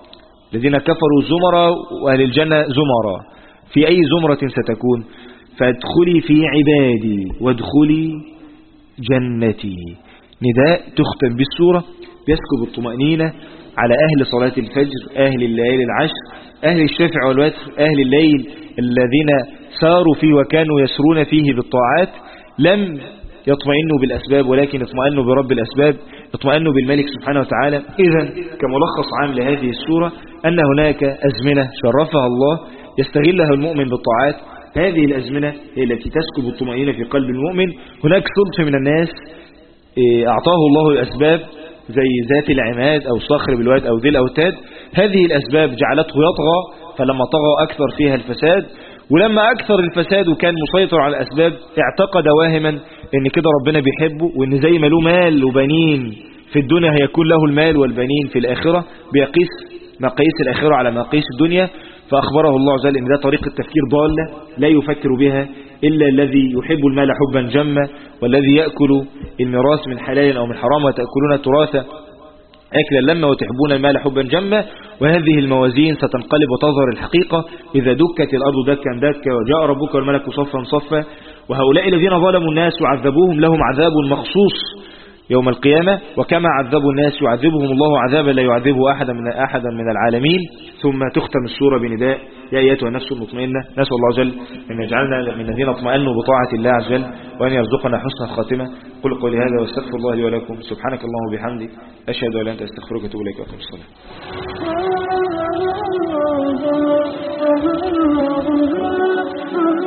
الذين كفروا زمرا وأهل الجنة زمرا. في أي زمرة ستكون؟ فادخلي في عبادي وادخلي جنتي. نداء تختم بالسورة يسكب الطمأنينة على أهل صلاة الفجر، أهل الليالي العشر، أهل الشفع والوتر، أهل الليل الذين ساروا فيه وكانوا يسرون فيه بالطاعات، لم يطمئنوا بالأسباب ولكن اطمئنوا برب الأسباب، اطمئنوا بالملك سبحانه وتعالى. إذن كملخص عام لهذه السورة أن هناك أزمنة شرفها الله يستغلها المؤمن بالطاعات. هذه الأزمنة هي التي تسكب الطمأنينة في قلب المؤمن. هناك صنف من الناس أعطاه الله الأسباب زي ذات العماد أو صخر بالواد أو ذي الأوتاد، هذه الأسباب جعلته يطغى، فلما طغى أكثر فيها الفساد، ولما أكثر الفساد وكان مسيطر على الأسباب اعتقد واهما إن كده ربنا بيحبه، وإن زي ما له مال وبنين في الدنيا هيكون له المال والبنين في الآخرة، بيقيس مقاييس الآخرة على مقاييس الدنيا. فأخبره الله عز وجل إن ده طريقة تفكير ضالة لا يفكر بها إلا الذي يحب المال حبا جما، والذي يأكل الميراث من حلال أو من حرام، وتأكلون التراث أكلا لما وتحبون المال حبا جما. وهذه الموازين ستنقلب وتظهر الحقيقة إذا دكت الأرض دكا دكا وجاء ربك والملك صفا صفا. وهؤلاء الذين ظلموا الناس وعذبوهم لهم عذاب مخصوص يوم القيامة، وكما عذبوا الناس يعذبهم الله عذابا لا يعذبه أحدا من العالمين. ثم تختم السورة بنداء يا أيتها النفس المطمئنة. نسأل الله عز وجل أن يجعلنا من الذين اطمأنوا بطاعة الله عز وجل، وأن يرزقنا حسن الخاتمة. قل قولي هذا واستغفر الله لي ولكم. سبحانك اللهم وبحمدك، أشهد أن لا إله إلا أنت، أستغفرك وأتوب إليك، وأقم الصلاة.